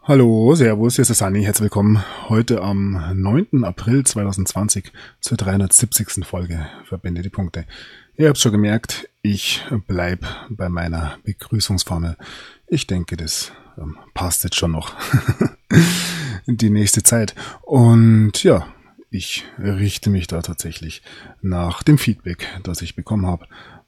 Hallo, Servus, hier ist der Sunny. Herzlich willkommen heute am 9. April 2020 zur 370. Folge Verbinde die Punkte. Ihr habt schon gemerkt, ich bleib bei meiner Begrüßungsformel. Ich denke, das passt jetzt schon noch die nächste Zeit. Und ja, ich richte mich da tatsächlich nach dem Feedback, das ich bekommen habe.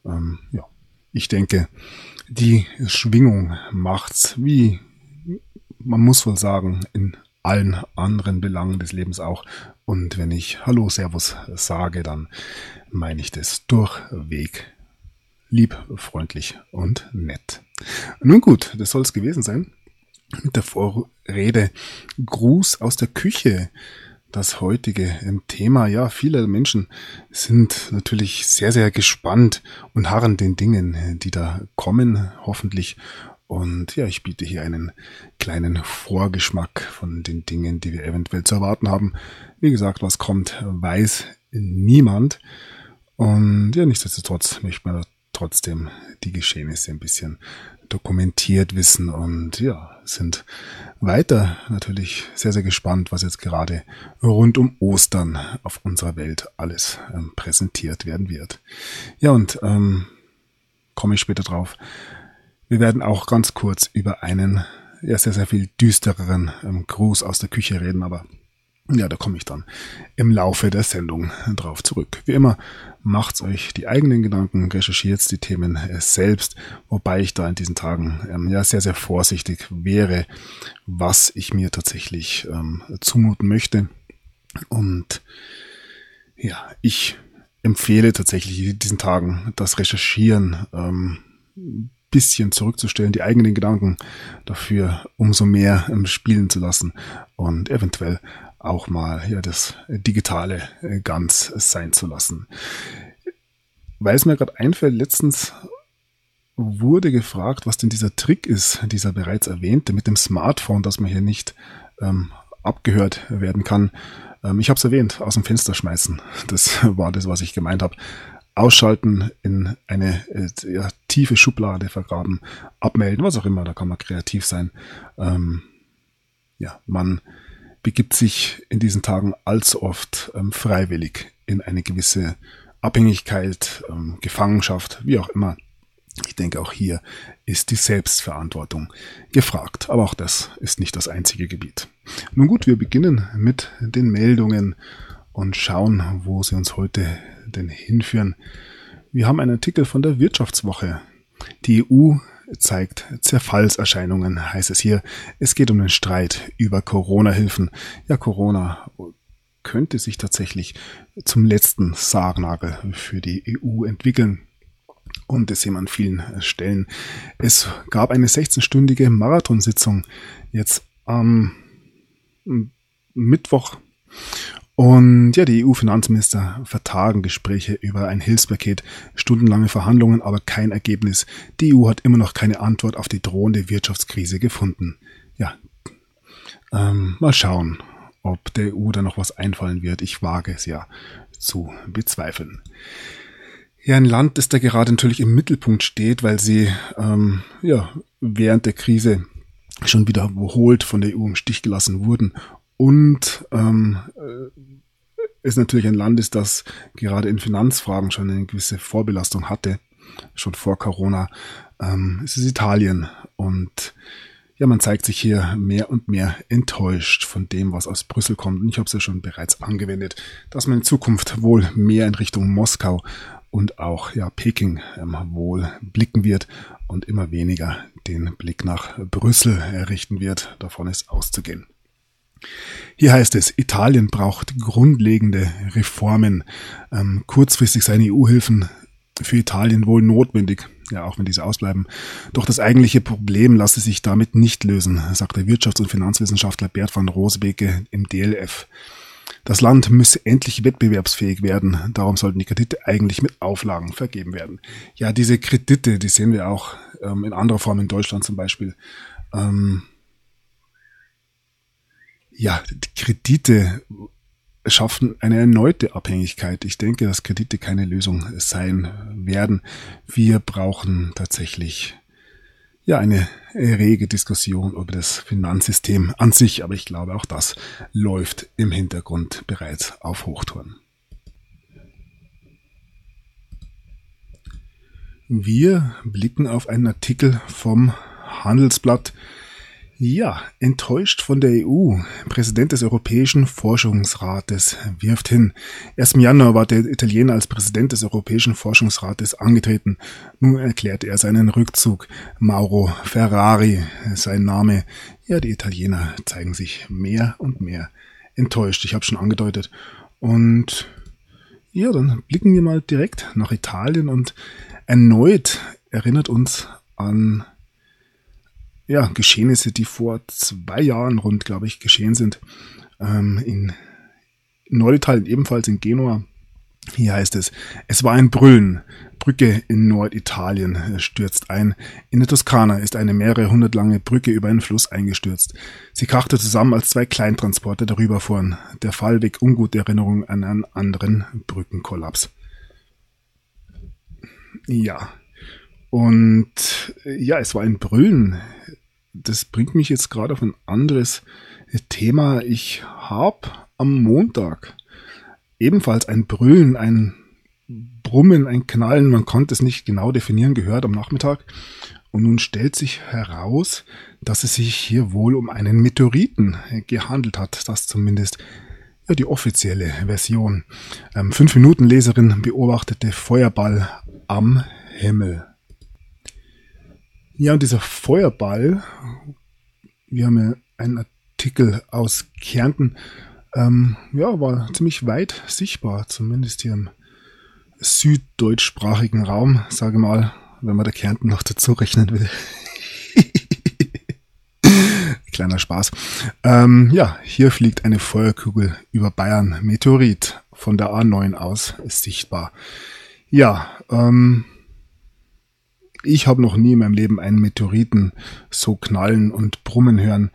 Ich denke, die Schwingung macht's, wie man muss wohl sagen, in allen anderen Belangen des Lebens auch. Und wenn ich Hallo, Servus sage, dann meine ich das durchweg lieb, freundlich und nett. Nun gut, das soll es gewesen sein. Mit der Vorrede Gruß aus der Küche. Das heutige Thema, ja, viele Menschen sind natürlich sehr, sehr gespannt und harren den Dingen, die da kommen, hoffentlich. Und ja, ich biete hier einen kleinen Vorgeschmack von den Dingen, die wir eventuell zu erwarten haben. Wie gesagt, was kommt, weiß niemand. Und ja, nichtsdestotrotz möchte man trotzdem die Geschehnisse ein bisschen dokumentiert wissen und ja, sind weiter natürlich sehr, sehr gespannt, was jetzt gerade rund um Ostern auf unserer Welt alles präsentiert werden wird. Ja, und komme ich später drauf. Wir werden auch ganz kurz über einen sehr, sehr viel düstereren Gruß aus der Küche reden, aber ja, da komme ich dann im Laufe der Sendung drauf zurück. Wie immer, macht's euch die eigenen Gedanken, recherchiert die Themen selbst, wobei ich da in diesen Tagen sehr, sehr vorsichtig wäre, was ich mir tatsächlich zumuten möchte. Und ja, ich empfehle tatsächlich in diesen Tagen das Recherchieren bisschen zurückzustellen, die eigenen Gedanken dafür umso mehr spielen zu lassen und eventuell auch mal das Digitale ganz sein zu lassen. Weil es mir gerade einfällt, letztens wurde gefragt, was denn dieser Trick ist, dieser bereits erwähnte mit dem Smartphone, dass man hier nicht abgehört werden kann. Ich habe es erwähnt, aus dem Fenster schmeißen. Das war das, was ich gemeint habe. Ausschalten, in eine tiefe Schublade vergraben, abmelden, was auch immer, da kann man kreativ sein. Man begibt sich in diesen Tagen allzu oft freiwillig in eine gewisse Abhängigkeit, Gefangenschaft, wie auch immer. Ich denke, auch hier ist die Selbstverantwortung gefragt. Aber auch das ist nicht das einzige Gebiet. Nun gut, wir beginnen mit den Meldungen und schauen, wo sie uns heute denn hinführen. Wir haben einen Artikel von der Wirtschaftswoche. Die EU zeigt Zerfallserscheinungen, heißt es hier. Es geht um den Streit über Corona-Hilfen. Ja, Corona könnte sich tatsächlich zum letzten Sargnagel für die EU entwickeln. Und das sehen wir an vielen Stellen. Es gab eine 16-stündige Marathonsitzung jetzt am Mittwoch. Und ja, die EU-Finanzminister vertagen Gespräche über ein Hilfspaket, stundenlange Verhandlungen, aber kein Ergebnis. Die EU hat immer noch keine Antwort auf die drohende Wirtschaftskrise gefunden. Ja, mal schauen, ob der EU da noch was einfallen wird. Ich wage es ja zu bezweifeln. Ja, ein Land, das da gerade natürlich im Mittelpunkt steht, weil sie während der Krise schon wiederholt von der EU im Stich gelassen wurden. Und ist natürlich ein Land, das gerade in Finanzfragen schon eine gewisse Vorbelastung hatte, schon vor Corona. Es ist Italien und ja, man zeigt sich hier mehr und mehr enttäuscht von dem, was aus Brüssel kommt. Und ich habe es ja schon bereits angewendet, dass man in Zukunft wohl mehr in Richtung Moskau und auch Peking wohl blicken wird und immer weniger den Blick nach Brüssel richten wird. Davon ist auszugehen. Hier heißt es, Italien braucht grundlegende Reformen. Kurzfristig seien EU-Hilfen für Italien wohl notwendig, ja, auch wenn diese ausbleiben. Doch das eigentliche Problem lasse sich damit nicht lösen, sagt der Wirtschafts- und Finanzwissenschaftler Bert van Rosebeke im DLF. Das Land müsse endlich wettbewerbsfähig werden. Darum sollten die Kredite eigentlich mit Auflagen vergeben werden. Ja, diese Kredite, die sehen wir auch in anderer Form in Deutschland zum Beispiel. Die Kredite schaffen eine erneute Abhängigkeit. Ich denke, dass Kredite keine Lösung sein werden. Wir brauchen tatsächlich ja eine rege Diskussion über das Finanzsystem an sich, aber ich glaube auch das läuft im Hintergrund bereits auf Hochtouren. Wir blicken auf einen Artikel vom Handelsblatt. Ja, enttäuscht von der EU. Präsident des Europäischen Forschungsrates wirft hin. Erst im Januar war der Italiener als Präsident des Europäischen Forschungsrates angetreten. Nun erklärte er seinen Rückzug. Mauro Ferrari, sein Name. Ja, die Italiener zeigen sich mehr und mehr enttäuscht. Ich habe schon angedeutet. Und ja, dann blicken wir mal direkt nach Italien und erneut erinnert uns an Geschehnisse, die vor 2 Jahren rund, glaube ich, geschehen sind. In Norditalien, ebenfalls in Genua. Hier heißt es, es war ein Brüllen. Brücke in Norditalien stürzt ein. In der Toskana ist eine mehrere hundert lange Brücke über einen Fluss eingestürzt. Sie krachte zusammen, als 2 Kleintransporter darüber fuhren. Der Fall weckt ungute Erinnerungen an einen anderen Brückenkollaps. Ja. Und ja, es war ein Brüllen. Das bringt mich jetzt gerade auf ein anderes Thema. Ich habe am Montag ebenfalls ein Brüllen, ein Brummen, ein Knallen, man konnte es nicht genau definieren, gehört am Nachmittag. Und nun stellt sich heraus, dass es sich hier wohl um einen Meteoriten gehandelt hat. Das zumindest die offizielle Version. 5-Minuten-Leserin beobachtete Feuerball am Himmel. Ja, und dieser Feuerball, wir haben ja einen Artikel aus Kärnten, war ziemlich weit sichtbar, zumindest hier im süddeutschsprachigen Raum, sage mal, wenn man der Kärnten noch dazu rechnen will. Kleiner Spaß. Hier fliegt eine Feuerkugel über Bayern, Meteorit, von der A9 aus ist sichtbar. Ja, ich habe noch nie in meinem Leben einen Meteoriten so knallen und brummen hören.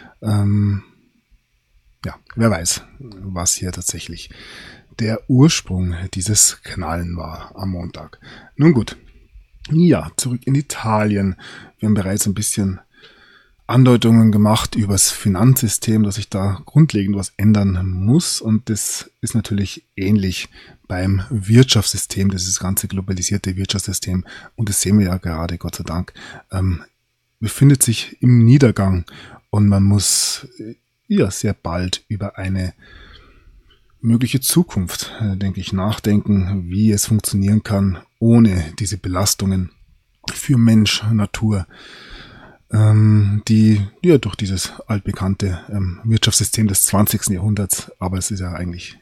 Wer weiß, was hier tatsächlich der Ursprung dieses Knallen war am Montag. Nun gut, ja, zurück in Italien. Wir haben bereits ein bisschen Andeutungen gemacht über das Finanzsystem, dass sich da grundlegend was ändern muss. Und das ist natürlich ähnlich beim Wirtschaftssystem, dieses ganze globalisierte Wirtschaftssystem. Und das sehen wir ja gerade, Gott sei Dank, befindet sich im Niedergang. Und man muss sehr bald über eine mögliche Zukunft, denke ich, nachdenken, wie es funktionieren kann, ohne diese Belastungen für Mensch, Natur, die durch dieses altbekannte Wirtschaftssystem des 20. Jahrhunderts, aber es ist ja eigentlich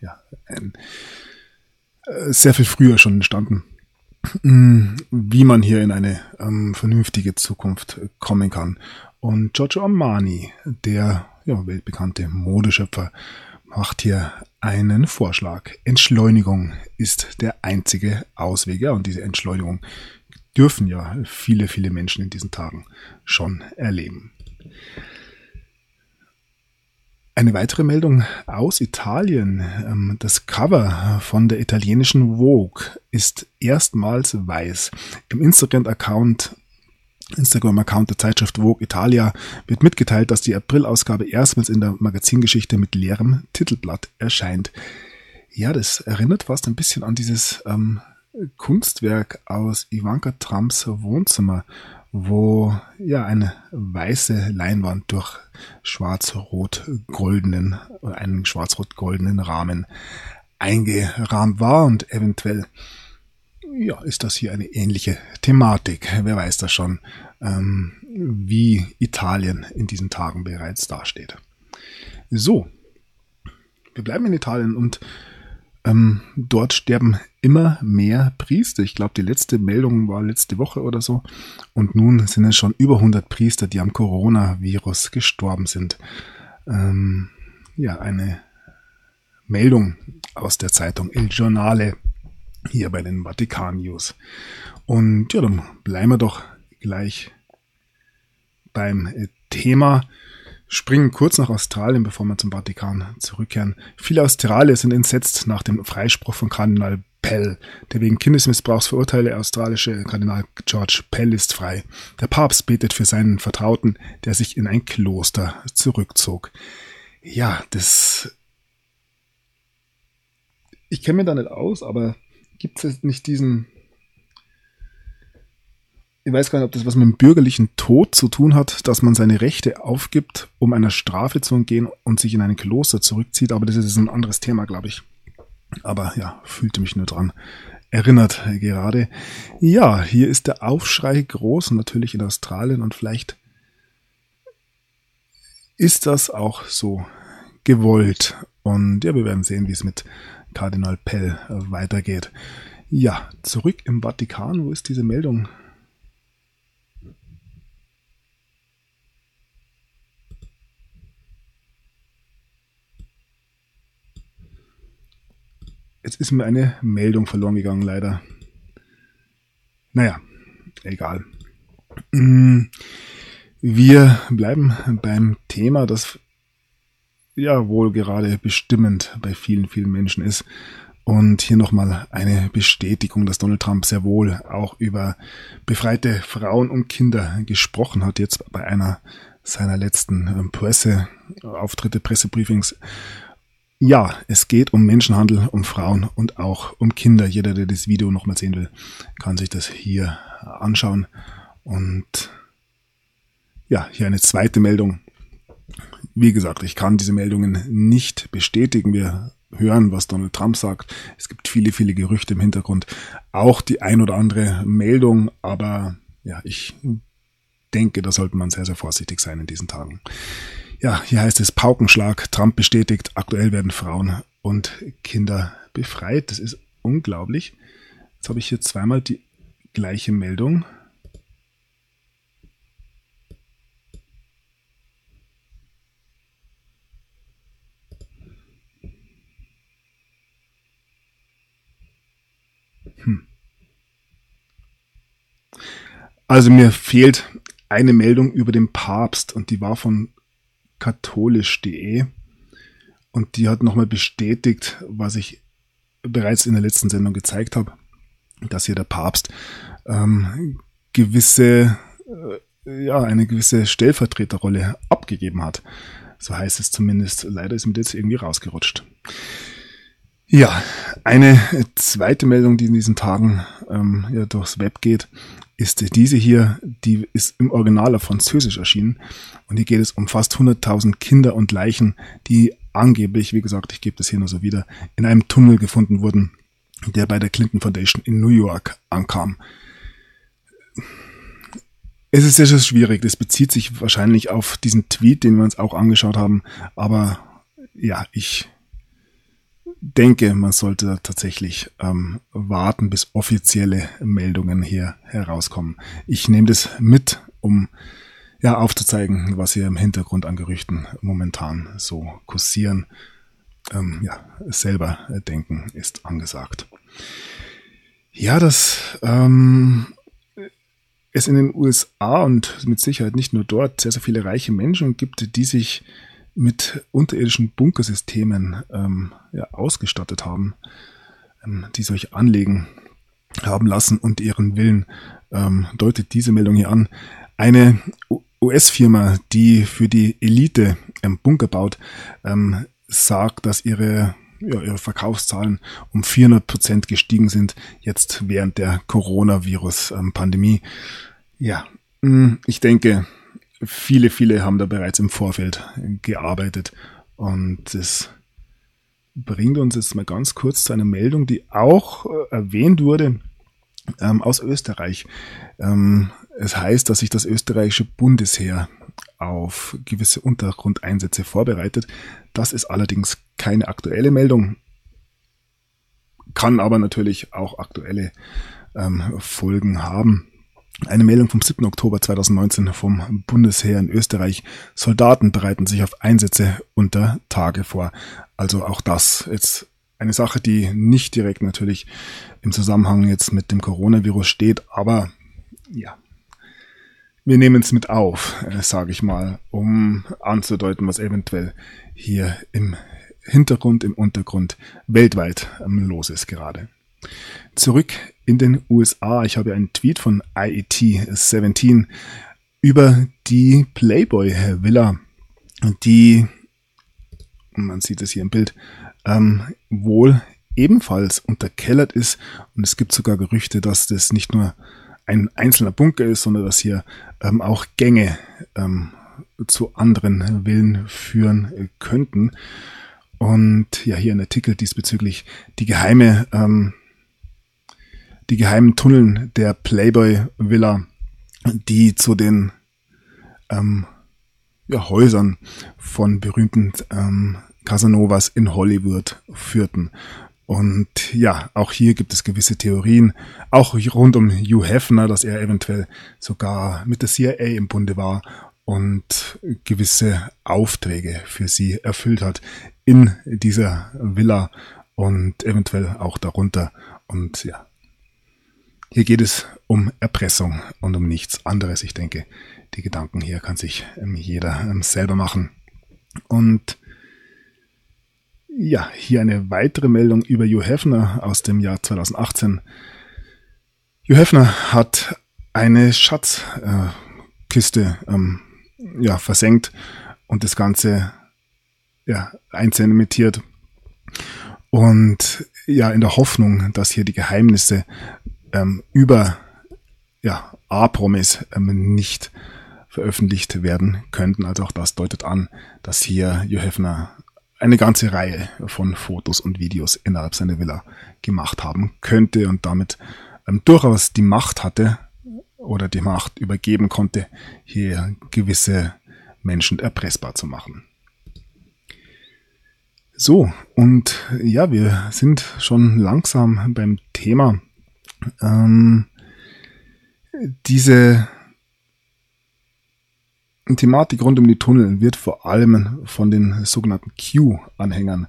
sehr viel früher schon entstanden, wie man hier in eine vernünftige Zukunft kommen kann. Und Giorgio Armani, der weltbekannte Modeschöpfer, macht hier einen Vorschlag. Entschleunigung ist der einzige Ausweg. Ja, und diese Entschleunigung dürfen ja viele, viele Menschen in diesen Tagen schon erleben. Eine weitere Meldung aus Italien. Das Cover von der italienischen Vogue ist erstmals weiß. Im Instagram-Account der Zeitschrift Vogue Italia wird mitgeteilt, dass die April-Ausgabe erstmals in der Magazingeschichte mit leerem Titelblatt erscheint. Ja, das erinnert fast ein bisschen an dieses Kunstwerk aus Ivanka Trumps Wohnzimmer, wo eine weiße Leinwand durch einen schwarz-rot-goldenen Rahmen eingerahmt war und eventuell ist das hier eine ähnliche Thematik. Wer weiß das schon, wie Italien in diesen Tagen bereits dasteht. So, wir bleiben in Italien und dort sterben immer mehr Priester. Ich glaube, die letzte Meldung war letzte Woche oder so. Und nun sind es schon über 100 Priester, die am Coronavirus gestorben sind. Eine Meldung aus der Zeitung Il Giornale hier bei den Vatikan News. Und dann bleiben wir doch gleich beim Thema. Springen kurz nach Australien, bevor wir zum Vatikan zurückkehren. Viele Australier sind entsetzt nach dem Freispruch von Kardinal Pell. Der wegen Kindesmissbrauchs verurteilte australische Kardinal George Pell ist frei. Der Papst betet für seinen Vertrauten, der sich in ein Kloster zurückzog. Ja, ich kenne mich da nicht aus, aber gibt es nicht diesen... Ich weiß gar nicht, ob das was mit dem bürgerlichen Tod zu tun hat, dass man seine Rechte aufgibt, um einer Strafe zu entgehen und sich in ein Kloster zurückzieht, aber das ist ein anderes Thema, glaube ich. Aber ja, fühlte mich nur dran erinnert gerade. Ja, hier ist der Aufschrei groß, natürlich in Australien, und vielleicht ist das auch so gewollt. Und ja, wir werden sehen, wie es mit Kardinal Pell weitergeht. Ja, zurück im Vatikan, wo ist diese Meldung? Jetzt ist mir eine Meldung verloren gegangen, leider. Naja, egal. Wir bleiben beim Thema, das ja wohl gerade bestimmend bei vielen, vielen Menschen ist. Und hier nochmal eine Bestätigung, dass Donald Trump sehr wohl auch über befreite Frauen und Kinder gesprochen hat, jetzt bei einer seiner letzten Presseauftritte, Pressebriefings. Ja, es geht um Menschenhandel, um Frauen und auch um Kinder. Jeder, der das Video nochmal sehen will, kann sich das hier anschauen. Und ja, hier eine zweite Meldung. Wie gesagt, ich kann diese Meldungen nicht bestätigen. Wir hören, was Donald Trump sagt. Es gibt viele, viele Gerüchte im Hintergrund. Auch die ein oder andere Meldung. Aber ja, ich denke, da sollte man sehr, sehr vorsichtig sein in diesen Tagen. Ja, hier heißt es Paukenschlag. Trump bestätigt, aktuell werden Frauen und Kinder befreit. Das ist unglaublich. Jetzt habe ich hier zweimal die gleiche Meldung. Also mir fehlt eine Meldung über den Papst und die war von katholisch.de und die hat nochmal bestätigt, was ich bereits in der letzten Sendung gezeigt habe, dass hier der Papst eine gewisse Stellvertreterrolle abgegeben hat. So heißt es zumindest. Leider ist mir das irgendwie rausgerutscht. Ja, eine zweite Meldung, die in diesen Tagen durchs Web geht, ist diese hier, die ist im Original auf Französisch erschienen und hier geht es um fast 100.000 Kinder und Leichen, die angeblich, wie gesagt, ich gebe das hier nur so wieder, in einem Tunnel gefunden wurden, der bei der Clinton Foundation in New York ankam. Es ist sehr, sehr schwierig, das bezieht sich wahrscheinlich auf diesen Tweet, den wir uns auch angeschaut haben, aber ja, ich denke, man sollte tatsächlich warten, bis offizielle Meldungen hier herauskommen. Ich nehme das mit, um aufzuzeigen, was hier im Hintergrund an Gerüchten momentan so kursieren. Selber denken ist angesagt. Ja, dass es in den USA und mit Sicherheit nicht nur dort sehr, sehr viele reiche Menschen gibt, die sich mit unterirdischen Bunkersystemen ausgestattet haben, die solche Anlegen haben lassen und ihren Willen deutet diese Meldung hier an. Eine US-Firma, die für die Elite Bunker baut, sagt, dass ihre Verkaufszahlen um 400% gestiegen sind, jetzt während der Coronavirus-Pandemie. Ja, ich denke, viele haben da bereits im Vorfeld gearbeitet und das bringt uns jetzt mal ganz kurz zu einer Meldung, die auch erwähnt wurde aus Österreich. Es heißt, dass sich das österreichische Bundesheer auf gewisse Untergrundeinsätze vorbereitet. Das ist allerdings keine aktuelle Meldung, kann aber natürlich auch aktuelle Folgen haben. Eine Meldung vom 7. Oktober 2019 vom Bundesheer in Österreich. Soldaten bereiten sich auf Einsätze unter Tage vor. Also auch das jetzt eine Sache, die nicht direkt natürlich im Zusammenhang jetzt mit dem Coronavirus steht, aber ja, wir nehmen es mit auf, sage ich mal, um anzudeuten, was eventuell hier im Hintergrund, im Untergrund weltweit los ist gerade. Zurück in den USA. Ich habe einen Tweet von IET17 über die Playboy Villa, die, man sieht es hier im Bild, wohl ebenfalls unterkellert ist. Und es gibt sogar Gerüchte, dass das nicht nur ein einzelner Bunker ist, sondern dass hier auch Gänge zu anderen Villen führen könnten. Und ja, hier ein Artikel diesbezüglich die geheimen Tunneln der Playboy Villa, die zu den Häusern von berühmten Casanovas in Hollywood führten. Und ja, auch hier gibt es gewisse Theorien, auch rund um Hugh Hefner, dass er eventuell sogar mit der CIA im Bunde war und gewisse Aufträge für sie erfüllt hat in dieser Villa und eventuell auch darunter. Und ja, hier geht es um Erpressung und um nichts anderes. Ich denke, die Gedanken hier kann sich jeder selber machen. Und ja, hier eine weitere Meldung über Hugh Hefner aus dem Jahr 2018. Hugh Hefner hat eine Schatzkiste versenkt und das Ganze einzementiert. Und ja, in der Hoffnung, dass hier die Geheimnisse über A-Promis nicht veröffentlicht werden könnten. Also auch das deutet an, dass hier Hugh Hefner eine ganze Reihe von Fotos und Videos innerhalb seiner Villa gemacht haben könnte und damit durchaus die Macht hatte oder die Macht übergeben konnte, hier gewisse Menschen erpressbar zu machen. So, und ja, wir sind schon langsam beim Thema. Diese Thematik rund um die Tunnel wird vor allem von den sogenannten Q-Anhängern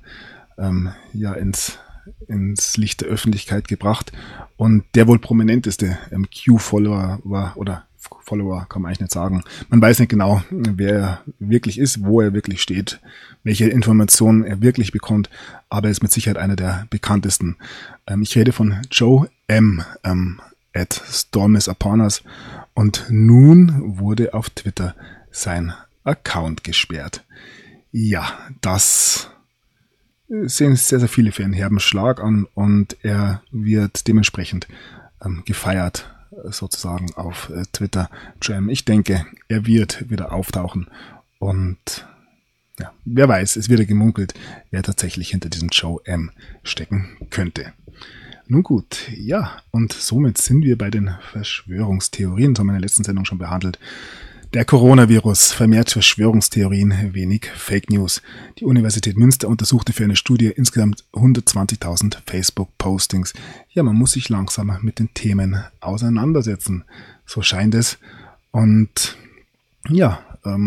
ins Licht der Öffentlichkeit gebracht. Und der wohl prominenteste Q-Follower war, oder Follower kann man eigentlich nicht sagen. Man weiß nicht genau, wer er wirklich ist, wo er wirklich steht, welche Informationen er wirklich bekommt, aber er ist mit Sicherheit einer der bekanntesten. Ich rede von Joe M. at @stormisapornas und nun wurde auf Twitter sein Account gesperrt. Ja, das sehen sehr, sehr viele für einen herben Schlag an und er wird dementsprechend gefeiert sozusagen auf Twitter. Jam, ich denke, er wird wieder auftauchen und ja, wer weiß, es wird ja gemunkelt, wer tatsächlich hinter diesem Joe M stecken könnte. Nun gut, ja, und somit sind wir bei den Verschwörungstheorien. Das haben wir in der letzten Sendung schon behandelt. Der Coronavirus, vermehrt Verschwörungstheorien, wenig Fake News. Die Universität Münster untersuchte für eine Studie insgesamt 120.000 Facebook-Postings. Ja, man muss sich langsam mit den Themen auseinandersetzen. So scheint es. Und ja,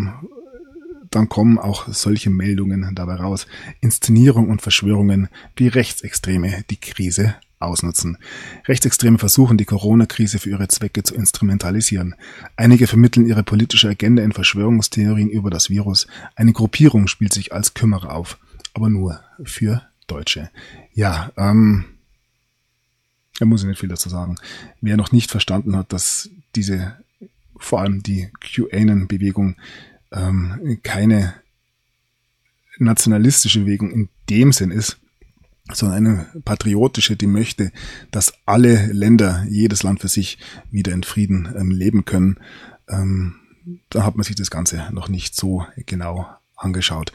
dann kommen auch solche Meldungen dabei raus. Inszenierung und Verschwörungen, wie Rechtsextreme die Krise ausnutzen. Rechtsextreme versuchen, die Corona-Krise für ihre Zwecke zu instrumentalisieren. Einige vermitteln ihre politische Agenda in Verschwörungstheorien über das Virus. Eine Gruppierung spielt sich als Kümmerer auf, aber nur für Deutsche. Ja, da muss ich nicht viel dazu sagen. Wer noch nicht verstanden hat, dass vor allem die QAnon-Bewegung keine nationalistische Bewegung in dem Sinn ist, sondern eine patriotische, die möchte, dass alle Länder, jedes Land für sich wieder in Frieden leben können. Da hat man sich das Ganze noch nicht so genau angeschaut.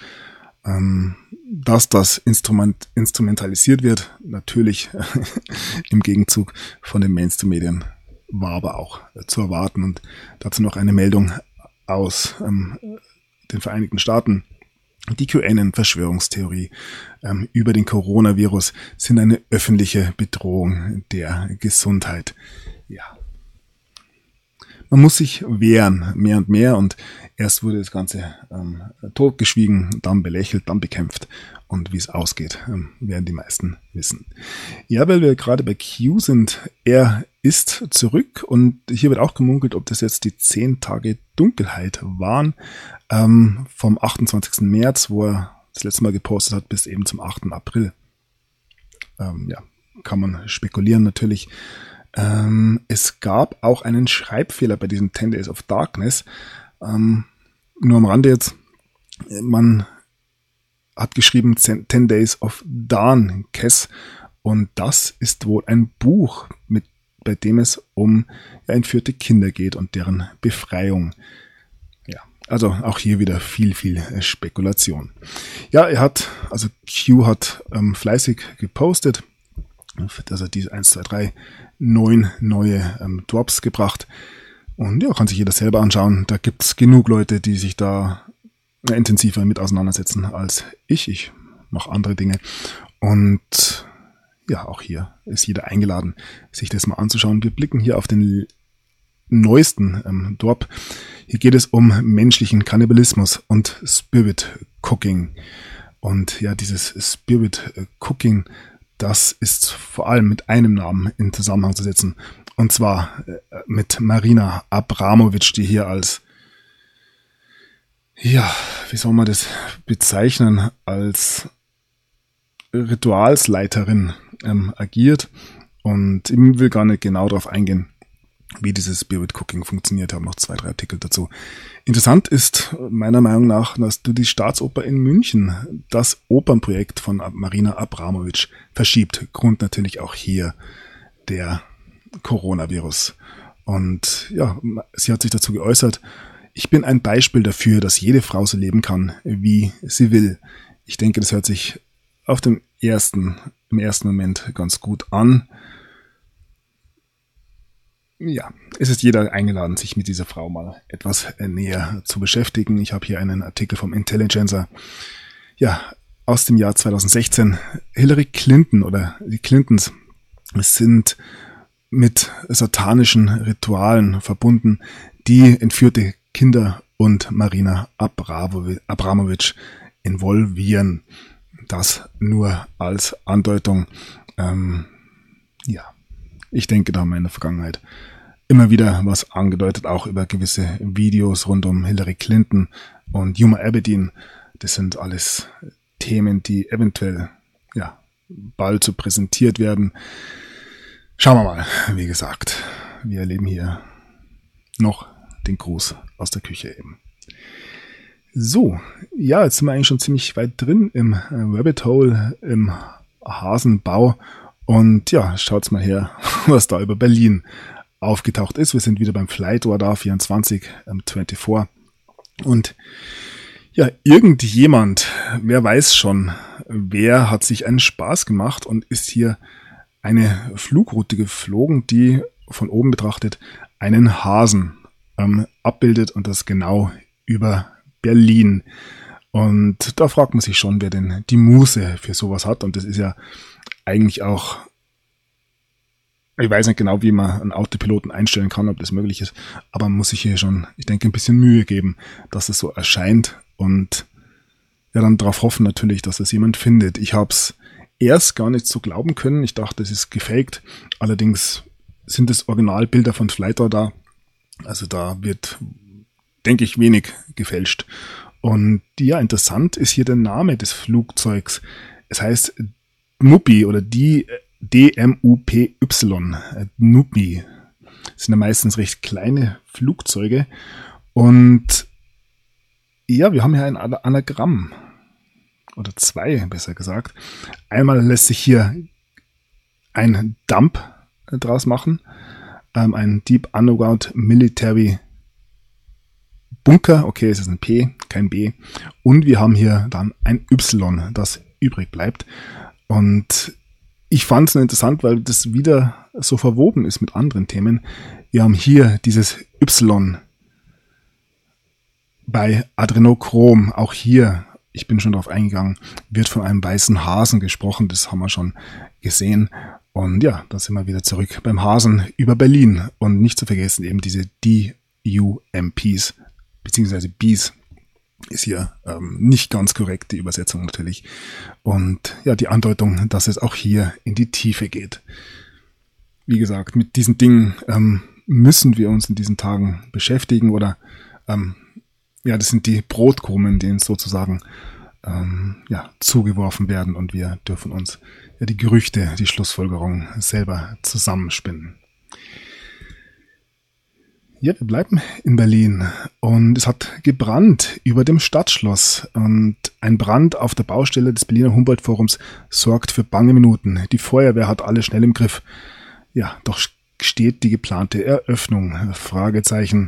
Dass das instrumentalisiert wird, natürlich im Gegenzug von den Mainstream-Medien, war aber auch zu erwarten. Und dazu noch eine Meldung aus den Vereinigten Staaten. Die QAnon-Verschwörungstheorie über den Coronavirus sind eine öffentliche Bedrohung der Gesundheit. Ja. Man muss sich wehren, mehr und mehr, und erst wurde das Ganze totgeschwiegen, dann belächelt, dann bekämpft, und wie es ausgeht, werden die meisten wissen. Ja, weil wir gerade bei Q sind, er ist zurück und hier wird auch gemunkelt, ob das jetzt die 10 Tage Dunkelheit waren, vom 28. März, wo er das letzte Mal gepostet hat, bis eben zum 8. April. Ja, kann man spekulieren natürlich. Es gab auch einen Schreibfehler bei diesem 10 Days of Darkness. Nur am Rande jetzt. Man hat geschrieben 10 Days of Darkness und das ist wohl ein Buch, bei dem es um entführte Kinder geht und deren Befreiung. Ja, also auch hier wieder viel Spekulation. Ja, Q hat fleißig gepostet, also diese 1, 2, 3, 9 neue Drops gebracht und ja, kann sich jeder selber anschauen. Da gibt's genug Leute, die sich da intensiver mit auseinandersetzen als ich. Ich mache andere Dinge und ja, auch hier ist jeder eingeladen, sich das mal anzuschauen. Wir blicken hier auf den neuesten Drop. Hier geht es um menschlichen Kannibalismus und Spirit Cooking. Und ja, dieses Spirit Cooking, das ist vor allem mit einem Namen in Zusammenhang zu setzen. Und zwar mit Marina Abramovic, die hier als, ja, wie soll man das bezeichnen, als Ritualsleiterin agiert. Und ich will gar nicht genau darauf eingehen, wie dieses Spirit Cooking funktioniert. Ich habe noch 2, 3 Artikel dazu. Interessant ist meiner Meinung nach, dass die Staatsoper in München das Opernprojekt von Marina Abramovic verschiebt. Grund natürlich auch hier der Coronavirus. Und ja, sie hat sich dazu geäußert: Ich bin ein Beispiel dafür, dass jede Frau so leben kann, wie sie will. Ich denke, das hört sich im ersten Moment ganz gut an. Ja, es ist jeder eingeladen, sich mit dieser Frau mal etwas näher zu beschäftigen. Ich habe hier einen Artikel vom Intelligencer, ja, aus dem Jahr 2016. Hillary Clinton oder die Clintons sind mit satanischen Ritualen verbunden, die entführte Kinder und Marina Abramovic involvieren. Das nur als Andeutung. Ja, ich denke, da haben wir in der Vergangenheit immer wieder was angedeutet, auch über gewisse Videos rund um Hillary Clinton und Huma Abedin. Das sind alles Themen, die eventuell ja bald so präsentiert werden. Schauen wir mal. Wie gesagt, wir erleben hier noch den Gruß aus der Küche eben. So, ja, jetzt sind wir eigentlich schon ziemlich weit drin im Rabbit Hole, im Hasenbau. Und ja, schaut's mal her, was da über Berlin aufgetaucht ist. Wir sind wieder beim Flightradar 24, 24. Und ja, irgendjemand, wer weiß schon, wer hat sich einen Spaß gemacht und ist hier eine Flugroute geflogen, die von oben betrachtet einen Hasen abbildet und das genau über Berlin. Und da fragt man sich schon, wer denn die Muße für sowas hat. Und das ist ja eigentlich auch, ich weiß nicht genau, wie man einen Autopiloten einstellen kann, ob das möglich ist, aber man muss sich hier schon, ich denke, ein bisschen Mühe geben, dass es so erscheint und ja, dann darauf hoffen natürlich, dass es jemand findet. Ich habe es erst gar nicht so glauben können. Ich dachte, es ist gefaked. Allerdings sind es Originalbilder von Flightradar. Also da wird, denke ich, wenig gefälscht. Und ja, interessant ist hier der Name des Flugzeugs. Es heißt Dmupi oder D-M-U-P-Y. Dmupi. Das sind ja meistens recht kleine Flugzeuge. Und ja, wir haben hier ein Anagramm. Oder 2, besser gesagt. Einmal lässt sich hier ein Dump draus machen. Ein Deep Underground Military Bunker. Okay, es ist ein P, kein B. Und wir haben hier dann ein Y, das übrig bleibt. Und ich fand es nur interessant, weil das wieder so verwoben ist mit anderen Themen. Wir haben hier dieses Y bei Adrenochrom. Auch hier, ich bin schon darauf eingegangen, wird von einem weißen Hasen gesprochen. Das haben wir schon gesehen. Und ja, da sind wir wieder zurück beim Hasen über Berlin. Und nicht zu vergessen eben diese DUMPs, beziehungsweise Bs, ist hier nicht ganz korrekt, die Übersetzung natürlich. Und ja, die Andeutung, dass es auch hier in die Tiefe geht. Wie gesagt, mit diesen Dingen müssen wir uns in diesen Tagen beschäftigen oder ja, das sind die Brotkrumen, die uns sozusagen zugeworfen werden und wir dürfen uns die Gerüchte, die Schlussfolgerung selber zusammenspinnen. Ja, wir bleiben in Berlin und es hat gebrannt über dem Stadtschloss und ein Brand auf der Baustelle des Berliner Humboldt-Forums sorgt für bange Minuten. Die Feuerwehr hat alle schnell im Griff. Ja, doch steht die geplante Eröffnung? Fragezeichen.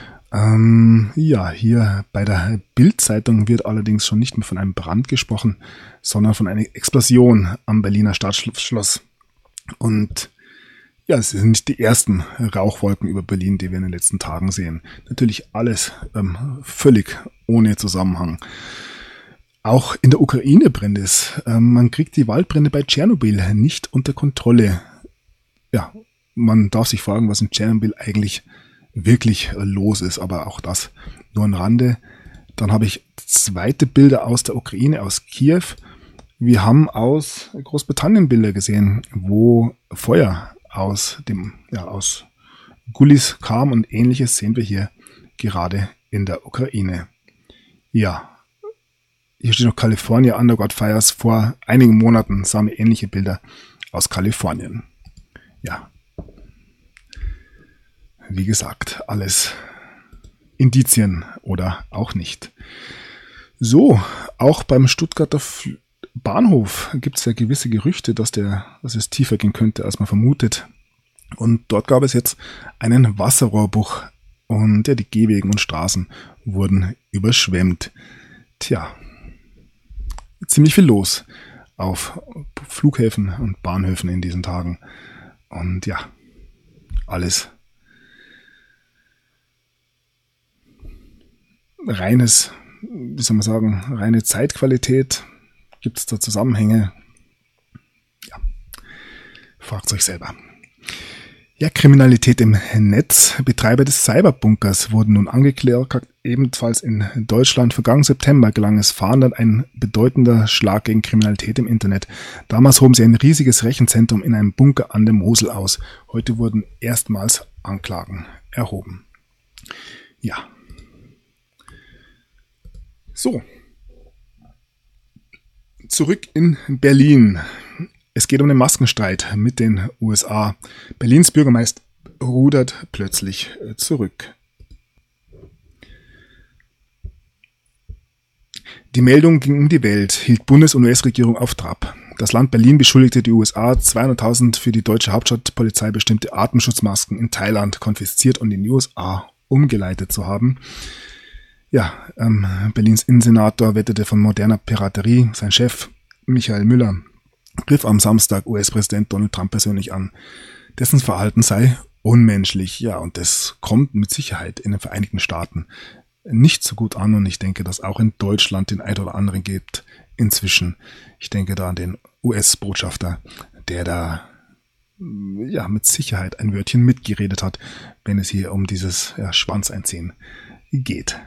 Hier bei der Bild-Zeitung wird allerdings schon nicht mehr von einem Brand gesprochen, sondern von einer Explosion am Berliner Stadtschloss. Und ja, es sind nicht die ersten Rauchwolken über Berlin, die wir in den letzten Tagen sehen. Natürlich alles völlig ohne Zusammenhang. Auch in der Ukraine brennt es. Man kriegt die Waldbrände bei Tschernobyl nicht unter Kontrolle. Ja, man darf sich fragen, was in Tschernobyl eigentlich wirklich los ist, aber auch das nur am Rande. Dann habe ich zweite Bilder aus der Ukraine, aus Kiew. Wir haben aus Großbritannien Bilder gesehen, wo Feuer aus Gullis kam und ähnliches sehen wir hier gerade in der Ukraine. Ja, hier steht noch California Underground Fires. Vor einigen Monaten sahen wir ähnliche Bilder aus Kalifornien. Ja, wie gesagt, alles Indizien oder auch nicht. So, auch beim Stuttgarter Bahnhof gibt es ja gewisse Gerüchte, dass es tiefer gehen könnte, als man vermutet. Und dort gab es jetzt einen Wasserrohrbruch und die Gehwege und Straßen wurden überschwemmt. Tja, ziemlich viel los auf Flughäfen und Bahnhöfen in diesen Tagen. Und ja, alles reine Zeitqualität. Gibt es da Zusammenhänge? Ja, fragt euch selber. Ja, Kriminalität im Netz. Betreiber des Cyberbunkers wurden nun angeklagt. Ebenfalls in Deutschland. Vergangenen September gelang es Fahndern ein bedeutender Schlag gegen Kriminalität im Internet. Damals hoben sie ein riesiges Rechenzentrum in einem Bunker an der Mosel aus. Heute wurden erstmals Anklagen erhoben. Ja. So. Zurück in Berlin. Es geht um den Maskenstreit mit den USA. Berlins Bürgermeister rudert plötzlich zurück. Die Meldung ging um die Welt, hielt Bundes- und US-Regierung auf Trab. Das Land Berlin beschuldigte die USA, 200.000 für die deutsche Hauptstadtpolizei bestimmte Atemschutzmasken in Thailand konfisziert und in die USA umgeleitet zu haben. Ja, Berlins Innensenator wettete von moderner Piraterie. Sein Chef Michael Müller griff am Samstag US-Präsident Donald Trump persönlich an. Dessen Verhalten sei unmenschlich. Ja, und das kommt mit Sicherheit in den Vereinigten Staaten nicht so gut an. Und ich denke, dass auch in Deutschland den einen oder anderen gibt inzwischen. Ich denke da an den US-Botschafter, der da ja mit Sicherheit ein Wörtchen mitgeredet hat, wenn es hier um dieses Schwanzeinziehen geht.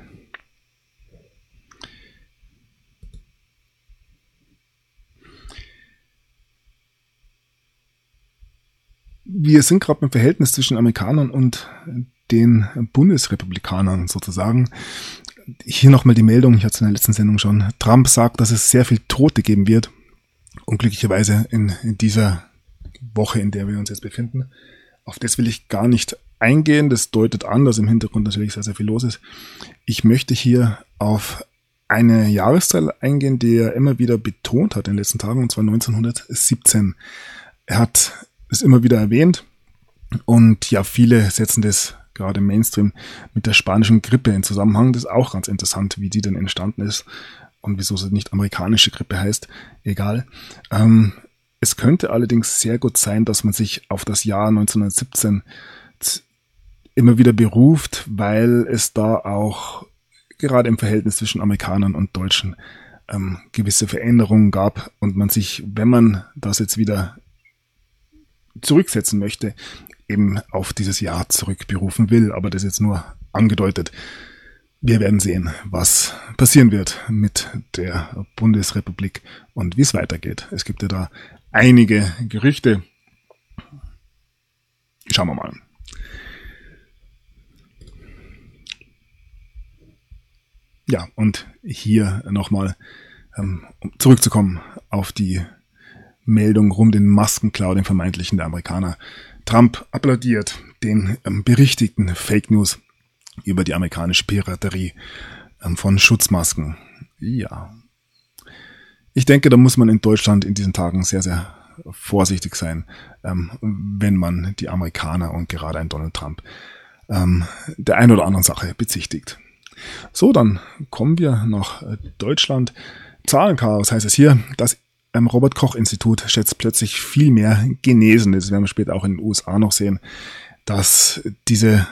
Wir sind gerade beim Verhältnis zwischen Amerikanern und den Bundesrepublikanern sozusagen. Hier nochmal die Meldung, ich hatte es in der letzten Sendung schon. Trump sagt, dass es sehr viel Tote geben wird. Unglücklicherweise in dieser Woche, in der wir uns jetzt befinden. Auf das will ich gar nicht eingehen. Das deutet an, dass im Hintergrund natürlich sehr, sehr viel los ist. Ich möchte hier auf eine Jahreszahl eingehen, die er immer wieder betont hat in den letzten Tagen, und zwar 1917. Er hat es immer wieder erwähnt und ja, viele setzen das gerade im Mainstream mit der spanischen Grippe in Zusammenhang. Das ist auch ganz interessant, wie die denn entstanden ist und wieso sie nicht amerikanische Grippe heißt. Egal. Es könnte allerdings sehr gut sein, dass man sich auf das Jahr 1917 immer wieder beruft, weil es da auch gerade im Verhältnis zwischen Amerikanern und Deutschen gewisse Veränderungen gab und man sich, wenn man das jetzt wieder zurücksetzen möchte, eben auf dieses Jahr zurückberufen will. Aber das ist jetzt nur angedeutet. Wir werden sehen, was passieren wird mit der Bundesrepublik und wie es weitergeht. Es gibt ja da einige Gerüchte. Schauen wir mal. Ja, und hier nochmal, um zurückzukommen auf die Meldung rum den Maskenklau, den vermeintlichen der Amerikaner. Trump applaudiert den berichtigten Fake News über die amerikanische Piraterie von Schutzmasken. Ja. Ich denke, da muss man in Deutschland in diesen Tagen sehr, sehr vorsichtig sein, wenn man die Amerikaner und gerade einen Donald Trump der einen oder anderen Sache bezichtigt. So, dann kommen wir nach Deutschland. Zahlenchaos heißt es hier. Das Robert-Koch-Institut schätzt plötzlich viel mehr Genesene. Das werden wir später auch in den USA noch sehen, dass diese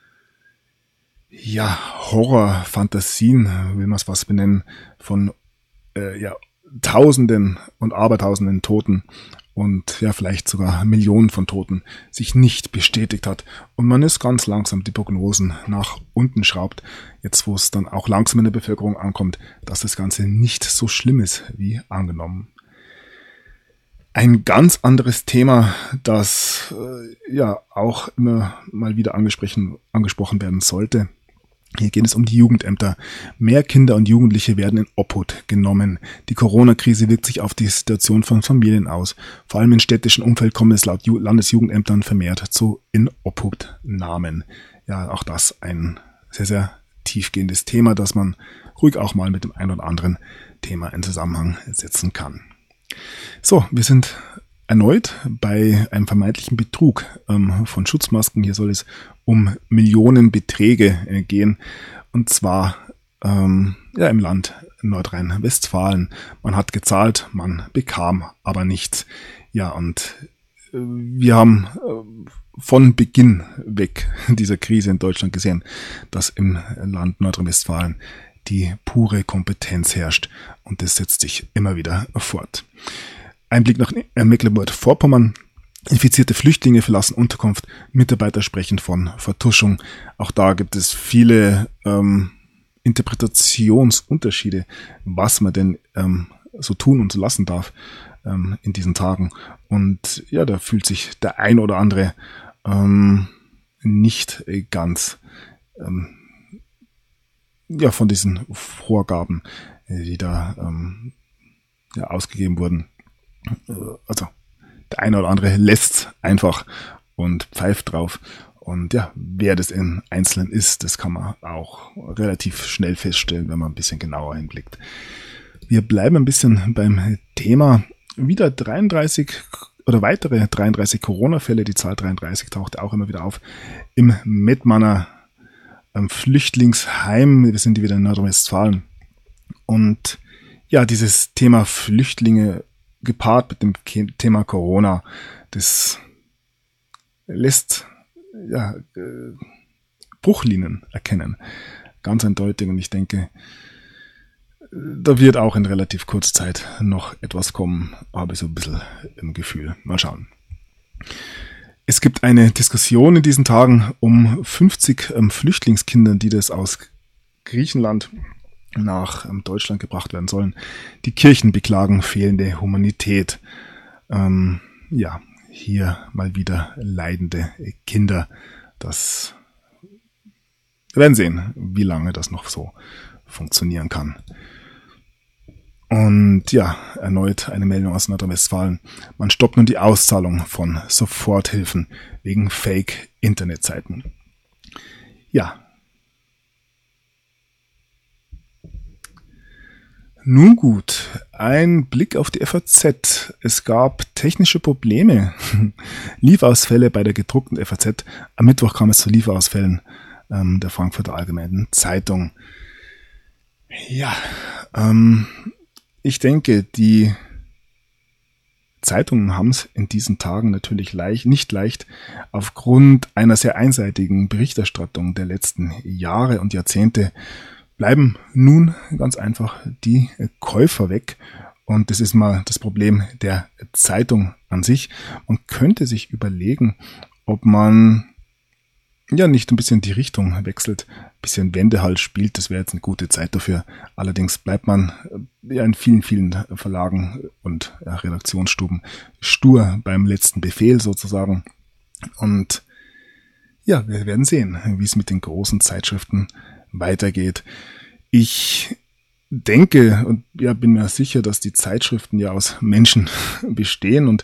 Horrorfantasien, will man es was benennen, von Tausenden und Abertausenden Toten und vielleicht sogar Millionen von Toten sich nicht bestätigt hat. Und man ist ganz langsam die Prognosen nach unten schraubt, jetzt wo es dann auch langsam in der Bevölkerung ankommt, dass das Ganze nicht so schlimm ist wie angenommen. Ein ganz anderes Thema, das auch immer mal wieder angesprochen werden sollte. Hier geht es um die Jugendämter. Mehr Kinder und Jugendliche werden in Obhut genommen. Die Corona-Krise wirkt sich auf die Situation von Familien aus. Vor allem im städtischen Umfeld kommt es laut Landesjugendämtern vermehrt zu In-Obhut-Nahmen. Ja, auch das ein sehr, sehr tiefgehendes Thema, das man ruhig auch mal mit dem ein oder anderen Thema in Zusammenhang setzen kann. So, wir sind erneut bei einem vermeintlichen Betrug von Schutzmasken. Hier soll es um Millionenbeträge gehen. Und zwar im Land Nordrhein-Westfalen. Man hat gezahlt, man bekam aber nichts. Ja, und wir haben von Beginn weg dieser Krise in Deutschland gesehen, dass im Land Nordrhein-Westfalen die pure Kompetenz herrscht. Und das setzt sich immer wieder fort. Ein Blick nach Mecklenburg-Vorpommern. Infizierte Flüchtlinge verlassen Unterkunft. Mitarbeiter sprechen von Vertuschung. Auch da gibt es viele Interpretationsunterschiede, was man denn so tun und so lassen darf in diesen Tagen. Und ja, da fühlt sich der ein oder andere nicht ganz von diesen Vorgaben, die da ausgegeben wurden. Also der eine oder andere lässt einfach und pfeift drauf. Und ja, wer das im Einzelnen ist, das kann man auch relativ schnell feststellen, wenn man ein bisschen genauer hinblickt. Wir bleiben ein bisschen beim Thema. Wieder 33 oder weitere 33 Corona-Fälle. Die Zahl 33 taucht auch immer wieder auf. Im Mettmanner Flüchtlingsheim. Wir sind wieder in Nordrhein-Westfalen. Und ja, dieses Thema Flüchtlinge gepaart mit dem Thema Corona, das lässt Bruchlinien erkennen. Ganz eindeutig. Und ich denke, da wird auch in relativ kurzer Zeit noch etwas kommen, habe ich so ein bisschen im Gefühl. Mal schauen. Es gibt eine Diskussion in diesen Tagen um 50 Flüchtlingskindern, die das aus Griechenland nach Deutschland gebracht werden sollen. Die Kirchen beklagen fehlende Humanität. Hier mal wieder leidende Kinder. Wir werden sehen, wie lange das noch so funktionieren kann. Und ja, erneut eine Meldung aus Nordrhein-Westfalen. Man stoppt nun die Auszahlung von Soforthilfen wegen Fake-Internetseiten. Ja. Nun gut, ein Blick auf die FAZ. Es gab technische Probleme. Lieferausfälle bei der gedruckten FAZ. Am Mittwoch kam es zu Lieferausfällen der Frankfurter Allgemeinen Zeitung. Ja, ich denke, die Zeitungen haben es in diesen Tagen natürlich nicht leicht aufgrund einer sehr einseitigen Berichterstattung der letzten Jahre und Jahrzehnte. Bleiben nun ganz einfach die Käufer weg. Und das ist mal das Problem der Zeitung an sich. Man könnte sich überlegen, ob man nicht ein bisschen die Richtung wechselt, ein bisschen Wendehals spielt. Das wäre jetzt eine gute Zeit dafür. Allerdings bleibt man in vielen, vielen Verlagen und Redaktionsstuben stur beim letzten Befehl sozusagen. Und ja, wir werden sehen, wie es mit den großen Zeitschriften weitergeht. Ich denke und ja, bin mir sicher, dass die Zeitschriften ja aus Menschen bestehen und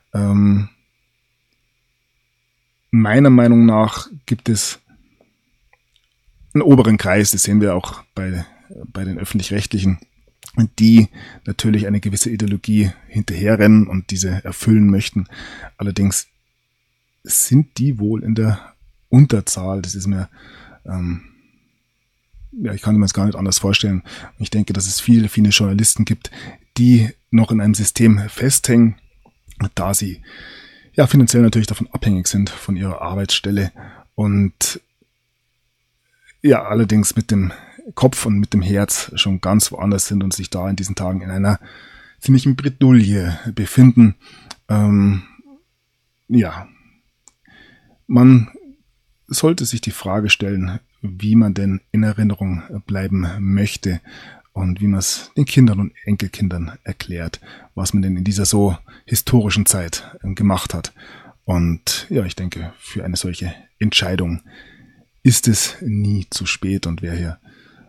meiner Meinung nach gibt es einen oberen Kreis, das sehen wir auch bei den Öffentlich-Rechtlichen, die natürlich eine gewisse Ideologie hinterherrennen und diese erfüllen möchten. Allerdings sind die wohl in der Unterzahl. Das ist mir, ich kann mir das gar nicht anders vorstellen. Ich denke, dass es viele Journalisten gibt, die noch in einem System festhängen, da sie ja finanziell natürlich davon abhängig sind, von ihrer Arbeitsstelle und ja, allerdings mit dem Kopf und mit dem Herz schon ganz woanders sind und sich da in diesen Tagen in einer ziemlichen Bredouille befinden. Man sollte sich die Frage stellen, wie man denn in Erinnerung bleiben möchte und wie man es den Kindern und Enkelkindern erklärt, was man denn in dieser so historischen Zeit gemacht hat. Und ja, ich denke, für eine solche Entscheidung ist es nie zu spät. Und wer hier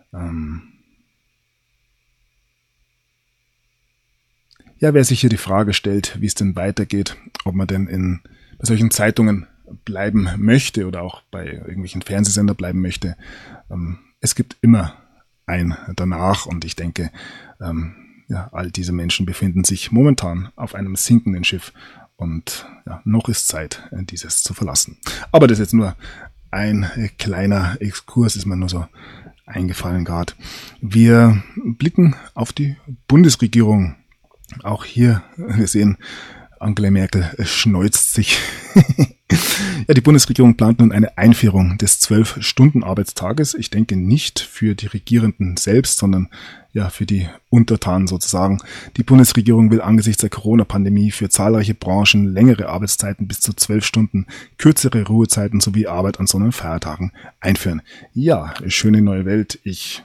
wer sich hier die Frage stellt, wie es denn weitergeht, ob man denn bei solchen Zeitungen bleiben möchte oder auch bei irgendwelchen Fernsehsender bleiben möchte, es gibt immer ein danach und ich denke, all diese Menschen befinden sich momentan auf einem sinkenden Schiff und noch ist Zeit, dieses zu verlassen. Aber das ist jetzt nur ein kleiner Exkurs, ist mir nur so eingefallen gerade. Wir blicken auf die Bundesregierung. Auch hier, wir sehen, Angela Merkel schneuzt sich. Ja, die Bundesregierung plant nun eine Einführung des 12-Stunden-Arbeitstages. Ich denke nicht für die Regierenden selbst, sondern ja für die Untertanen sozusagen. Die Bundesregierung will angesichts der Corona-Pandemie für zahlreiche Branchen längere Arbeitszeiten bis zu 12 Stunden, kürzere Ruhezeiten sowie Arbeit an Sonn- und Feiertagen einführen. Ja, schöne neue Welt. Ich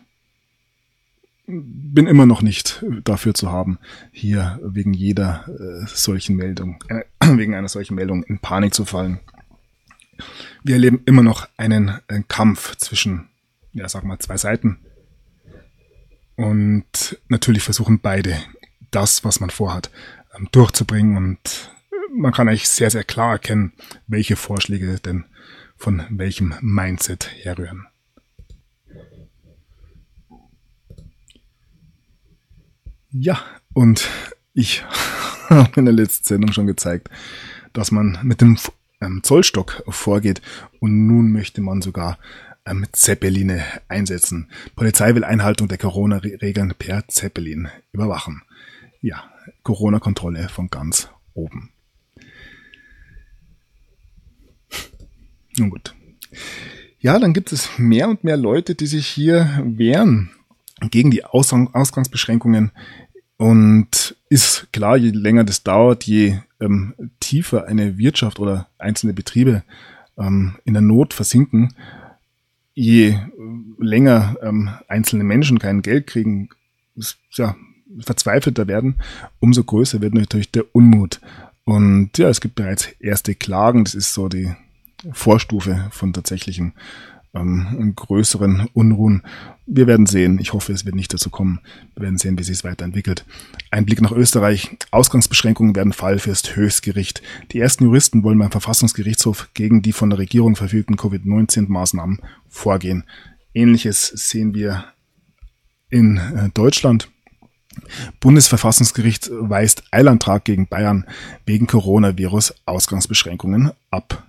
bin immer noch nicht dafür zu haben, hier wegen jeder solchen Meldung, wegen einer solchen Meldung in Panik zu fallen. Wir erleben immer noch einen Kampf zwischen, zwei Seiten. Und natürlich versuchen beide, das, was man vorhat, durchzubringen. Und man kann eigentlich sehr, sehr klar erkennen, welche Vorschläge denn von welchem Mindset herrühren. Ja, und ich habe in der letzten Sendung schon gezeigt, dass man mit dem Zollstock vorgeht und nun möchte man sogar Zeppeline einsetzen. Polizei will Einhaltung der Corona-Regeln per Zeppelin überwachen. Ja, Corona-Kontrolle von ganz oben. Nun gut. Ja, dann gibt es mehr und mehr Leute, die sich hier wehren gegen die Ausgangsbeschränkungen. Und ist klar, je länger das dauert, je tiefer eine Wirtschaft oder einzelne Betriebe in der Not versinken, je länger einzelne Menschen kein Geld kriegen, verzweifelter werden, umso größer wird natürlich der Unmut. Und ja, es gibt bereits erste Klagen, das ist so die Vorstufe von tatsächlichen größeren Unruhen. Wir werden sehen. Ich hoffe, es wird nicht dazu kommen. Wir werden sehen, wie sich es weiterentwickelt. Ein Blick nach Österreich. Ausgangsbeschränkungen werden Fall fürs Höchstgericht. Die ersten Juristen wollen beim Verfassungsgerichtshof gegen die von der Regierung verfügten Covid-19-Maßnahmen vorgehen. Ähnliches sehen wir in Deutschland. Bundesverfassungsgericht weist Eilantrag gegen Bayern wegen Coronavirus Ausgangsbeschränkungen ab.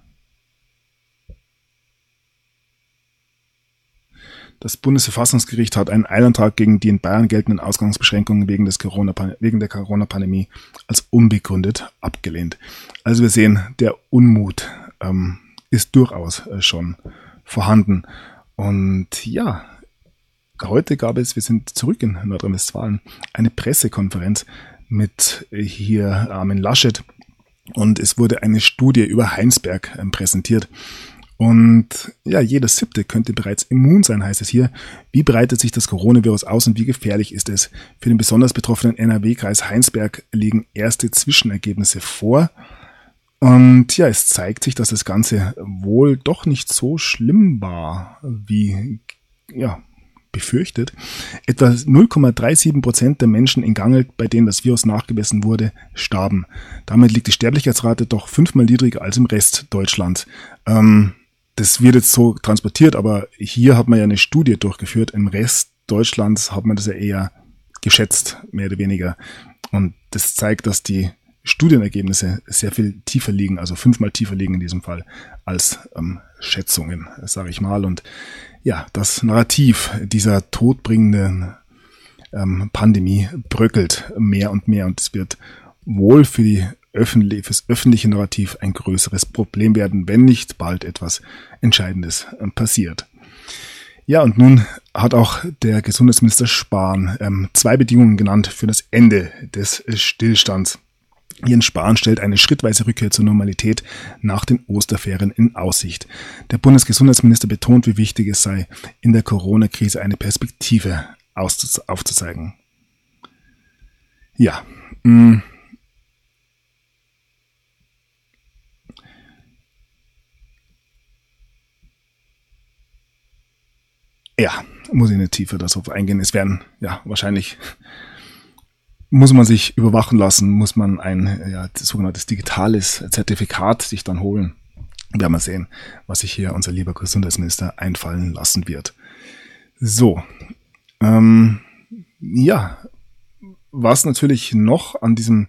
Das Bundesverfassungsgericht hat einen Eilantrag gegen die in Bayern geltenden Ausgangsbeschränkungen wegen der Corona-Pandemie als unbegründet abgelehnt. Also wir sehen, der Unmut ist durchaus schon vorhanden. Und ja, heute gab es, wir sind zurück in Nordrhein-Westfalen, eine Pressekonferenz mit hier Armin Laschet und es wurde eine Studie über Heinsberg präsentiert. Und ja, jeder Siebte könnte bereits immun sein, heißt es hier. Wie breitet sich das Coronavirus aus und wie gefährlich ist es? Für den besonders betroffenen NRW-Kreis Heinsberg liegen erste Zwischenergebnisse vor. Und ja, es zeigt sich, dass das Ganze wohl doch nicht so schlimm war, wie befürchtet. Etwa 0,37% der Menschen in Gangelt, bei denen das Virus nachgewiesen wurde, starben. Damit liegt die Sterblichkeitsrate doch 5-mal niedriger als im Rest Deutschlands. Das wird jetzt so transportiert, aber hier hat man ja eine Studie durchgeführt. Im Rest Deutschlands hat man das ja eher geschätzt, mehr oder weniger. Und das zeigt, dass die Studienergebnisse sehr viel tiefer liegen, also 5-mal tiefer liegen in diesem Fall, als Schätzungen, sage ich mal. Und ja, das Narrativ dieser todbringenden Pandemie bröckelt mehr und mehr. Und es wird wohl für das öffentliche Narrativ ein größeres Problem werden, wenn nicht bald etwas Entscheidendes passiert. Ja, und nun hat auch der Gesundheitsminister Spahn 2 Bedingungen genannt für das Ende des Stillstands. Jens Spahn stellt eine schrittweise Rückkehr zur Normalität nach den Osterferien in Aussicht. Der Bundesgesundheitsminister betont, wie wichtig es sei, in der Corona-Krise eine Perspektive aufzuzeigen. Ja, ja, muss ich nicht tiefer darauf eingehen. Es werden, ja, wahrscheinlich muss man sich überwachen lassen, muss man ein sogenanntes digitales Zertifikat sich dann holen. Werden wir sehen, was sich hier unser lieber Gesundheitsminister einfallen lassen wird. So, was natürlich noch an diesen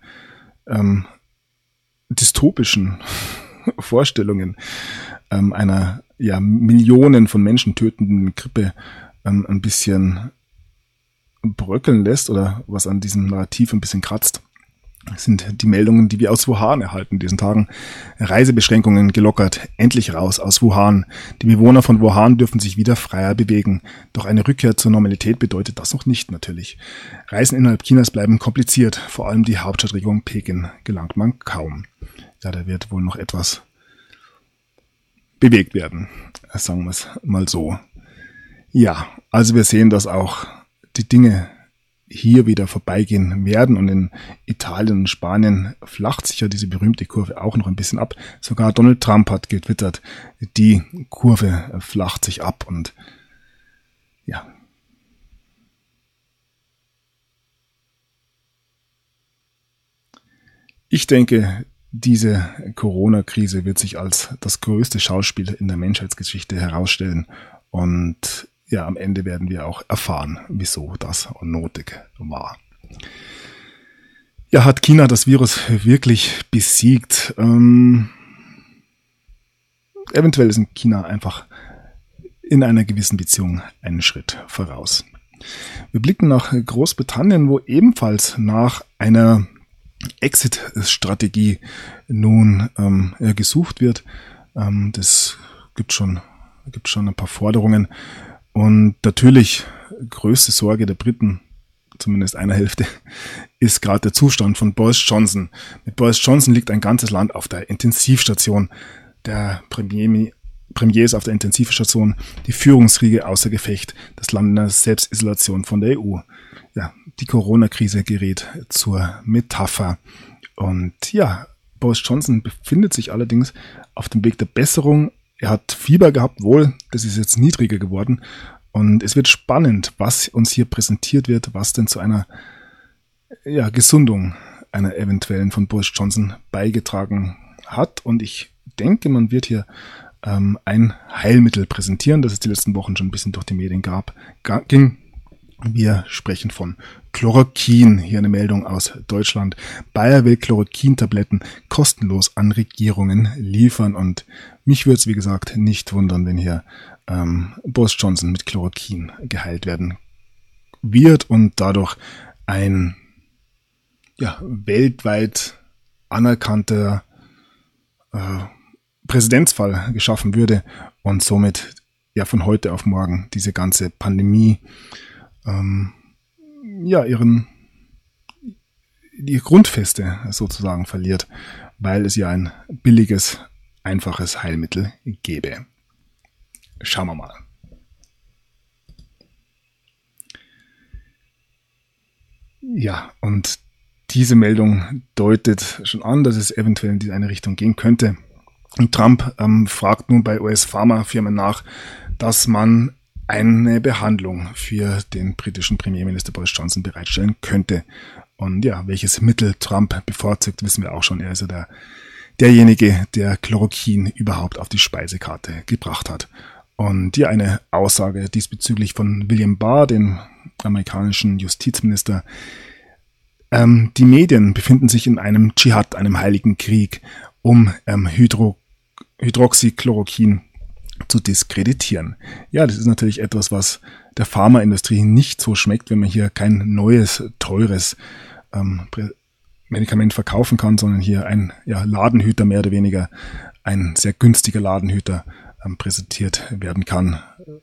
dystopischen Vorstellungen einer Millionen von Menschen tötenden Grippe ein bisschen bröckeln lässt oder was an diesem Narrativ ein bisschen kratzt, sind die Meldungen, die wir aus Wuhan erhalten in diesen Tagen. Reisebeschränkungen gelockert, endlich raus aus Wuhan. Die Bewohner von Wuhan dürfen sich wieder freier bewegen. Doch eine Rückkehr zur Normalität bedeutet das noch nicht natürlich. Reisen innerhalb Chinas bleiben kompliziert. Vor allem die Hauptstadtregion Peking gelangt man kaum. Ja, da wird wohl noch etwas bewegt werden. Sagen wir es mal so. Ja, also wir sehen, dass auch die Dinge hier wieder vorbeigehen werden und in Italien und Spanien flacht sich ja diese berühmte Kurve auch noch ein bisschen ab. Sogar Donald Trump hat getwittert, die Kurve flacht sich ab und ja. Ich denke, diese Corona-Krise wird sich als das größte Schauspiel in der Menschheitsgeschichte herausstellen und ja, am Ende werden wir auch erfahren, wieso das nötig war. Ja, hat China das Virus wirklich besiegt? Eventuell ist in China einfach in einer gewissen Beziehung einen Schritt voraus. Wir blicken nach Großbritannien, wo ebenfalls nach einer Exit-Strategie nun gesucht wird. Das gibt schon ein paar Forderungen. Und natürlich größte Sorge der Briten, zumindest einer Hälfte, ist gerade der Zustand von Boris Johnson. Mit Boris Johnson liegt ein ganzes Land auf der Intensivstation. Der Premier ist auf der Intensivstation, die Führungskriege außer Gefecht, das Land in der Selbstisolation von der EU. Ja, die Corona-Krise gerät zur Metapher. Und ja, Boris Johnson befindet sich allerdings auf dem Weg der Besserung. Er hat Fieber gehabt, wohl, das ist jetzt niedriger geworden. Und es wird spannend, was uns hier präsentiert wird, was denn zu einer Gesundung einer eventuellen von Boris Johnson beigetragen hat. Und ich denke, man wird hier ein Heilmittel präsentieren, das es die letzten Wochen schon ein bisschen durch die Medien ging. Wir sprechen von Chloroquin. Hier eine Meldung aus Deutschland. Bayer will Chloroquin-Tabletten kostenlos an Regierungen liefern. Und mich würde es, wie gesagt, nicht wundern, wenn hier Boris Johnson mit Chloroquin geheilt werden wird und dadurch ein weltweit anerkannter Präzedenzfall geschaffen würde und somit von heute auf morgen diese ganze Pandemie die Grundfeste sozusagen verliert, weil es ja ein billiges, einfaches Heilmittel gäbe. Schauen wir mal. Ja, und diese Meldung deutet schon an, dass es eventuell in diese eine Richtung gehen könnte. Und Trump fragt nun bei US-Pharmafirmen nach, dass man eine Behandlung für den britischen Premierminister Boris Johnson bereitstellen könnte. Und ja, welches Mittel Trump bevorzugt, wissen wir auch schon. Er ist ja derjenige, der Chloroquin überhaupt auf die Speisekarte gebracht hat. Und ja, eine Aussage diesbezüglich von William Barr, dem amerikanischen Justizminister. Die Medien befinden sich in einem Dschihad, einem heiligen Krieg, um Hydroxychloroquin zu diskreditieren. Ja, das ist natürlich etwas, was der Pharmaindustrie nicht so schmeckt, wenn man hier kein neues, teures Medikament verkaufen kann, sondern hier ein Ladenhüter, mehr oder weniger ein sehr günstiger Ladenhüter präsentiert werden kann.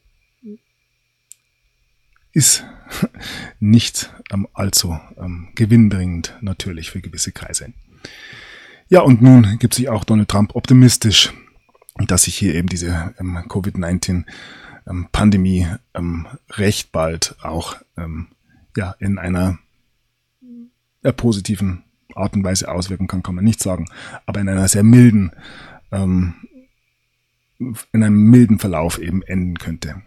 Ist nicht allzu gewinnbringend natürlich für gewisse Kreise. Ja, und nun gibt sich auch Donald Trump optimistisch, dass sich hier eben diese Covid-19-Pandemie recht bald auch in einer positiven Art und Weise auswirken kann man nicht sagen, aber in einer sehr milden, in einem milden Verlauf eben enden könnte.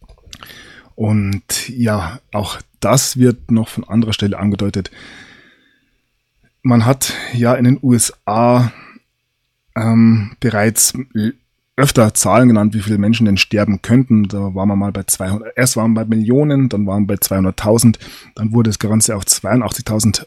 Und ja, auch das wird noch von anderer Stelle angedeutet. Man hat ja in den USA bereits öfter Zahlen genannt, wie viele Menschen denn sterben könnten. Da waren wir mal bei 200, erst waren wir bei Millionen, dann waren wir bei 200.000, dann wurde das Ganze auf 82.000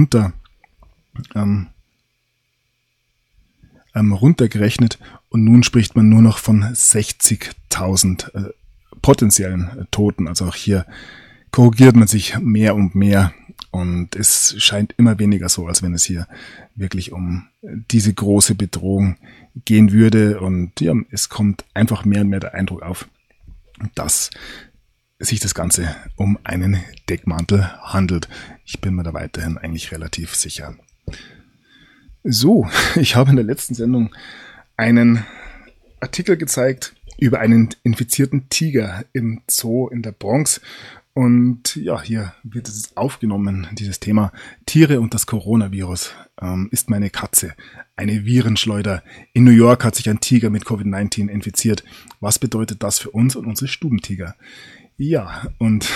runtergerechnet und nun spricht man nur noch von 60.000 potenziellen Toten. Also auch hier korrigiert man sich mehr und mehr und es scheint immer weniger so, als wenn es hier wirklich um diese große Bedrohung gehen würde. Und ja, es kommt einfach mehr und mehr der Eindruck auf, dass sich das Ganze um einen Deckmantel handelt. Ich bin mir da weiterhin eigentlich relativ sicher. So, ich habe in der letzten Sendung einen Artikel gezeigt über einen infizierten Tiger im Zoo in der Bronx. Und ja, hier wird es aufgenommen, dieses Thema Tiere und das Coronavirus. Ist meine Katze eine Virenschleuder? In New York hat sich ein Tiger mit Covid-19 infiziert. Was bedeutet das für uns und unsere Stubentiger? Ja, und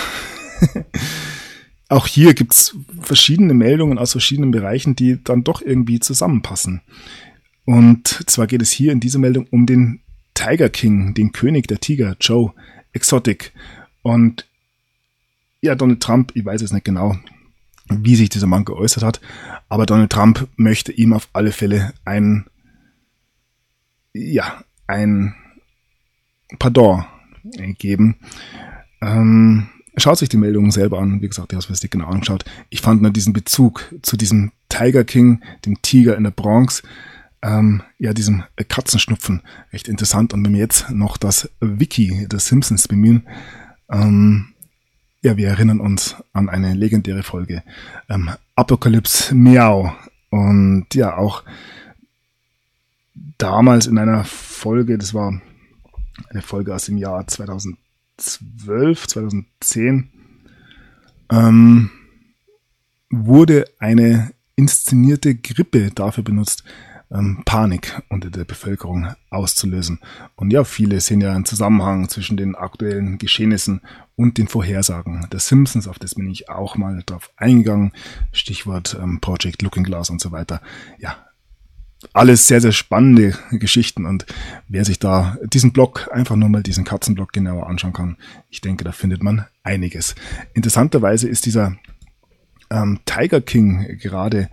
auch hier gibt's verschiedene Meldungen aus verschiedenen Bereichen, die dann doch irgendwie zusammenpassen. Und zwar geht es hier in dieser Meldung um den Tiger King, den König der Tiger, Joe Exotic. Und ja, Donald Trump, ich weiß jetzt nicht genau, wie sich dieser Mann geäußert hat, aber Donald Trump möchte ihm auf alle Fälle ein Pardon geben. Schaut sich die Meldung selber an. Wie gesagt, ich habe es nicht genau angeschaut. Ich fand nur diesen Bezug zu diesem Tiger King, dem Tiger in der Bronx, diesem Katzenschnupfen recht interessant. Und wenn wir jetzt noch das Wiki der Simpsons bemühen, wir erinnern uns an eine legendäre Folge, Apocalypse Meow. Und ja, auch damals in einer Folge, das war eine Folge aus dem Jahr 2010, wurde eine inszenierte Grippe dafür benutzt, Panik unter der Bevölkerung auszulösen. Und ja, viele sehen ja einen Zusammenhang zwischen den aktuellen Geschehnissen und den Vorhersagen der Simpsons, auf das bin ich auch mal drauf eingegangen. Stichwort Project Looking Glass und so weiter. Ja, alles sehr, sehr spannende Geschichten und wer sich da diesen Blog, einfach nur mal diesen Katzenblog genauer anschauen kann, ich denke, da findet man einiges. Interessanterweise ist dieser Tiger King gerade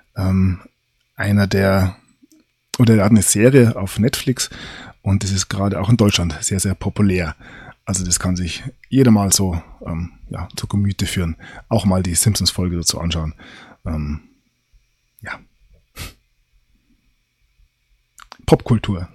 er hat eine Serie auf Netflix und das ist gerade auch in Deutschland sehr, sehr populär. Also das kann sich jeder mal so zu Gemüte führen. Auch mal die Simpsons-Folge dazu anschauen. Popkultur.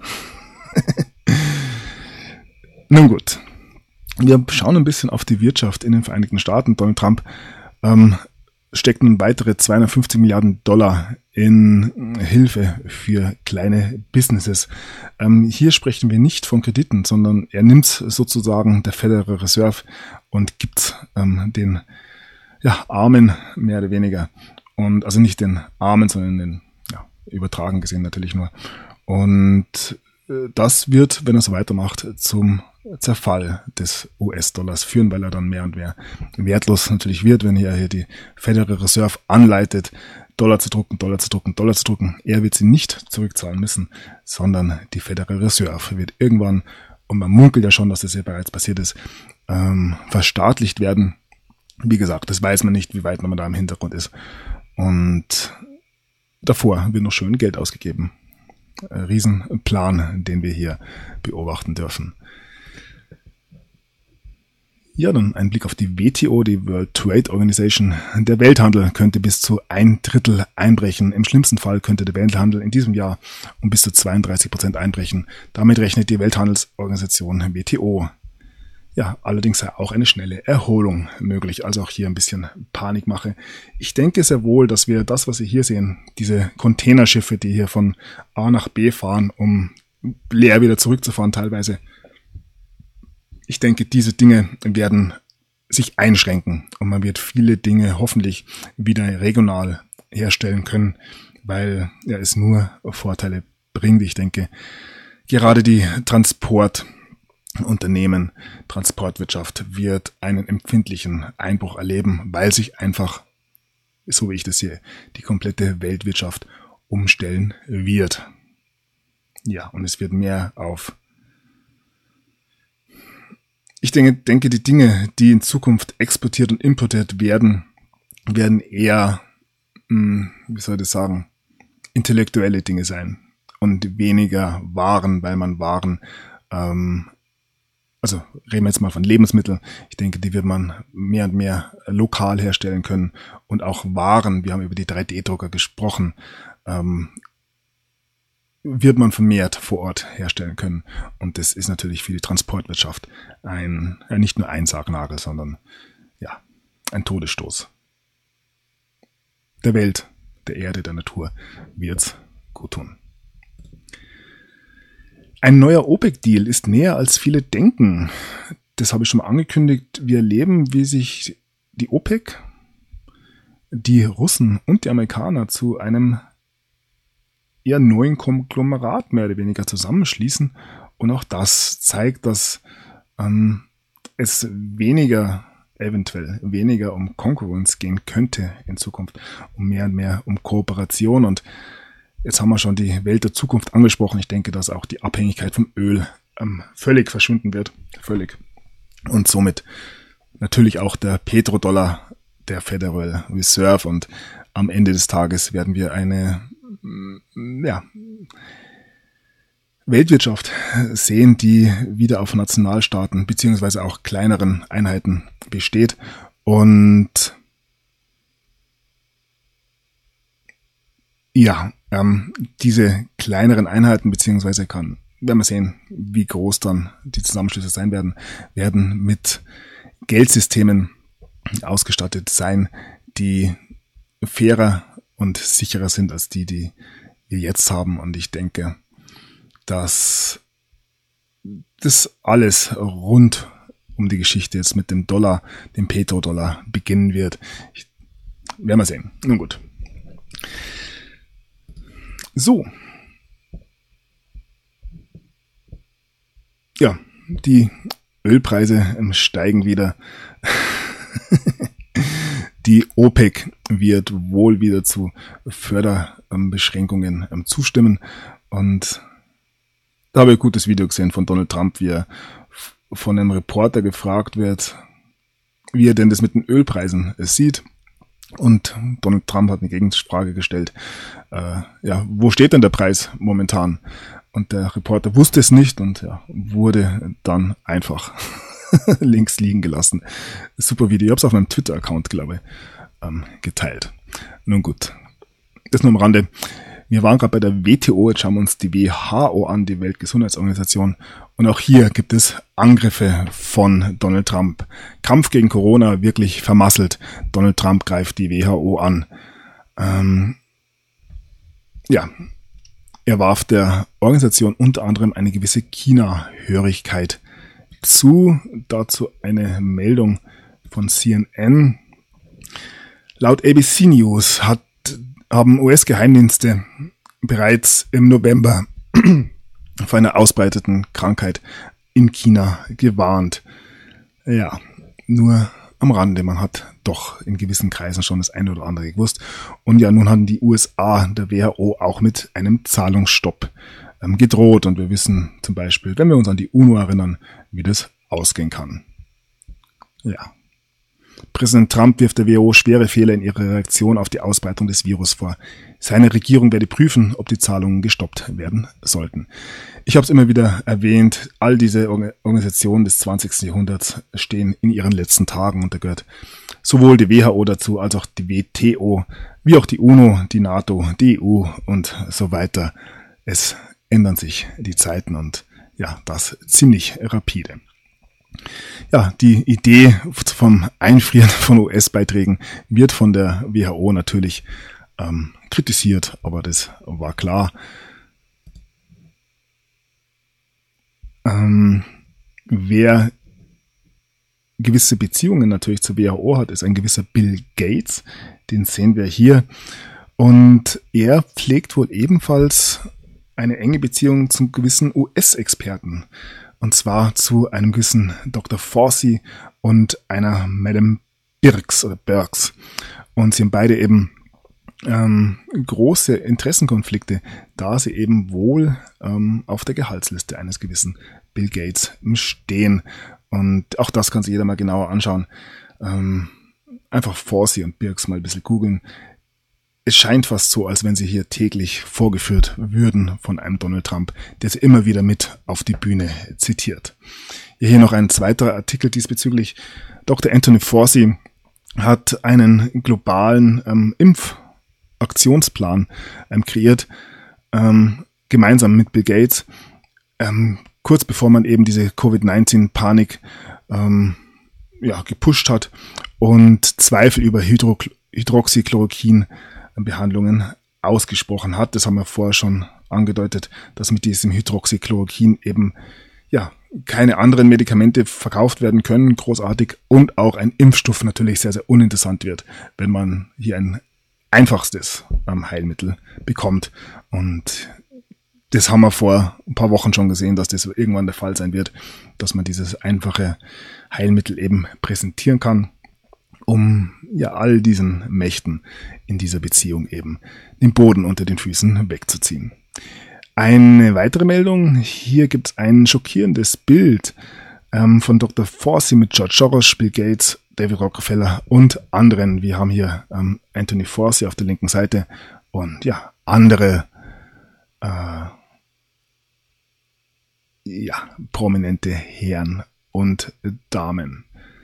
Nun gut. Wir schauen ein bisschen auf die Wirtschaft in den Vereinigten Staaten. Donald Trump steckt nun weitere $250 Milliarden in Hilfe für kleine Businesses. Hier sprechen wir nicht von Krediten, sondern er nimmt sozusagen der Federal Reserve und gibt den Armen mehr oder weniger. Und also nicht den Armen, sondern den übertragen gesehen natürlich nur. Und das wird, wenn er so weitermacht, zum Zerfall des US-Dollars führen, weil er dann mehr und mehr wertlos natürlich wird, wenn hier die Federal Reserve anleitet, Dollar zu drucken, Dollar zu drucken, Dollar zu drucken. Er wird sie nicht zurückzahlen müssen, sondern die Federal Reserve wird irgendwann, und man munkelt ja schon, dass das ja bereits passiert ist, verstaatlicht werden. Wie gesagt, das weiß man nicht, wie weit man da im Hintergrund ist. Und davor wird noch schön Geld ausgegeben. Ein Riesenplan, den wir hier beobachten dürfen. Ja, dann ein Blick auf die WTO, die World Trade Organization. Der Welthandel könnte bis zu 1/3 einbrechen. Im schlimmsten Fall könnte der Welthandel in diesem Jahr um bis zu 32% einbrechen. Damit rechnet die Welthandelsorganisation WTO. Ja, allerdings sei auch eine schnelle Erholung möglich, also auch hier ein bisschen Panikmache. Ich denke sehr wohl, dass wir das, was Sie hier sehen, diese Containerschiffe, die hier von A nach B fahren, um leer wieder zurückzufahren teilweise, ich denke, diese Dinge werden sich einschränken und man wird viele Dinge hoffentlich wieder regional herstellen können, weil es nur Vorteile bringt. Ich denke, gerade die Transportwirtschaft wird einen empfindlichen Einbruch erleben, weil sich einfach, so wie ich das sehe, die komplette Weltwirtschaft umstellen wird. Ja, und es wird mehr auf, ich denke, die Dinge, die in Zukunft exportiert und importiert werden eher, wie soll ich das sagen, intellektuelle Dinge sein und weniger Waren, weil man Waren, also reden wir jetzt mal von Lebensmitteln, ich denke, die wird man mehr und mehr lokal herstellen können und auch Waren, wir haben über die 3D-Drucker gesprochen, wird man vermehrt vor Ort herstellen können. Und das ist natürlich für die Transportwirtschaft nicht nur ein Sargnagel, sondern ja, ein Todesstoß. Der Welt, der Erde, der Natur wird's gut tun. Ein neuer OPEC-Deal ist näher als viele denken. Das habe ich schon mal angekündigt. Wir erleben, wie sich die OPEC, die Russen und die Amerikaner zu einem eher neuen Konglomerat mehr oder weniger zusammenschließen. Und auch das zeigt, dass es eventuell weniger um Konkurrenz gehen könnte in Zukunft, um mehr und mehr um Kooperation. Und jetzt haben wir schon die Welt der Zukunft angesprochen. Ich denke, dass auch die Abhängigkeit vom Öl völlig verschwinden wird. Völlig. Und somit natürlich auch der Petrodollar, der Federal Reserve. Und am Ende des Tages werden wir eine Weltwirtschaft sehen, die wieder auf Nationalstaaten beziehungsweise auch kleineren Einheiten besteht. Und ja, diese kleineren Einheiten beziehungsweise werden wir sehen, wie groß dann die Zusammenschlüsse sein werden mit Geldsystemen ausgestattet sein, die fairer und sicherer sind als die wir jetzt haben. Und ich denke, dass das alles rund um die Geschichte jetzt mit dem Dollar, dem Petrodollar, beginnen wird. Werden wir sehen. Nun gut. So. Ja, die Ölpreise steigen wieder. Die OPEC wird wohl wieder zu Förderbeschränkungen zustimmen. Und da habe ich ein gutes Video gesehen von Donald Trump, wie er von einem Reporter gefragt wird, wie er denn das mit den Ölpreisen sieht. Und Donald Trump hat eine Gegenfrage gestellt, wo steht denn der Preis momentan? Und der Reporter wusste es nicht und wurde dann einfach links liegen gelassen. Super Video. Ich habe es auf meinem Twitter-Account, glaube ich, geteilt. Nun gut, das nur am Rande. Wir waren gerade bei der WTO, jetzt schauen wir uns die WHO an, die Weltgesundheitsorganisation. Und auch hier gibt es Angriffe von Donald Trump. Kampf gegen Corona wirklich vermasselt. Donald Trump greift die WHO an. Er warf der Organisation unter anderem eine gewisse China-Hörigkeit zu. Dazu eine Meldung von CNN. Laut ABC News haben US-Geheimdienste bereits im November vor einer ausbreiteten Krankheit in China gewarnt. Ja, nur am Rande. Man hat doch in gewissen Kreisen schon das eine oder andere gewusst. Und ja, nun haben die USA der WHO auch mit einem Zahlungsstopp gedroht. Und wir wissen zum Beispiel, wenn wir uns an die UNO erinnern, wie das ausgehen kann. Ja. Präsident Trump wirft der WHO schwere Fehler in ihrer Reaktion auf die Ausbreitung des Virus vor. Seine Regierung werde prüfen, ob die Zahlungen gestoppt werden sollten. Ich habe es immer wieder erwähnt, all diese Organisationen des 20. Jahrhunderts stehen in ihren letzten Tagen und da gehört sowohl die WHO dazu, als auch die WTO, wie auch die UNO, die NATO, die EU und so weiter. Es ändern sich die Zeiten und ja, das ziemlich rapide. Ja, die Idee vom Einfrieren von US-Beiträgen wird von der WHO natürlich kritisiert, aber das war klar. Wer gewisse Beziehungen natürlich zur WHO hat, ist ein gewisser Bill Gates. Den sehen wir hier. Und er pflegt wohl ebenfalls eine enge Beziehung zum gewissen US-Experten. Und zwar zu einem gewissen Dr. Fauci und einer Madame Birx oder Birx. Und sie haben beide eben große Interessenkonflikte, da sie eben wohl auf der Gehaltsliste eines gewissen Bill Gates stehen. Und auch das kann sich jeder mal genauer anschauen. Einfach Fauci und Birx mal ein bisschen googeln. Es scheint fast so, als wenn sie hier täglich vorgeführt würden von einem Donald Trump, der sie immer wieder mit auf die Bühne zitiert. Hier noch ein zweiter Artikel diesbezüglich. Dr. Anthony Fauci hat einen globalen Impfaktionsplan kreiert, gemeinsam mit Bill Gates, kurz bevor man eben diese Covid-19-Panik gepusht hat und Zweifel über Hydroxychloroquin-Behandlungen ausgesprochen hat. Das haben wir vorher schon angedeutet, dass mit diesem Hydroxychloroquin eben keine anderen Medikamente verkauft werden können, großartig, und auch ein Impfstoff natürlich sehr, sehr uninteressant wird, wenn man hier ein einfachstes Heilmittel bekommt. Und das haben wir vor ein paar Wochen schon gesehen, dass das irgendwann der Fall sein wird, dass man dieses einfache Heilmittel eben präsentieren kann, um all diesen Mächten in dieser Beziehung eben den Boden unter den Füßen wegzuziehen. Eine weitere Meldung, hier gibt es ein schockierendes Bild von Dr. Fauci mit George Soros, Bill Gates, David Rockefeller und anderen. Wir haben hier Anthony Fauci auf der linken Seite und andere prominente Herren und Damen.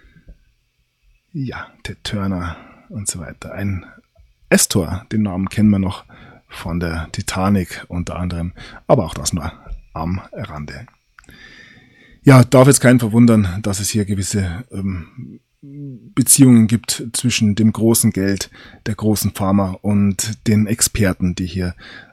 Ja, Ted Turner und so weiter. Ein Astor, den Namen kennen wir noch von der Titanic unter anderem, aber auch das nur am Rande. Ja, darf jetzt keinen verwundern, dass es hier gewisse Beziehungen gibt zwischen dem großen Geld, der großen Pharma und den Experten, die hier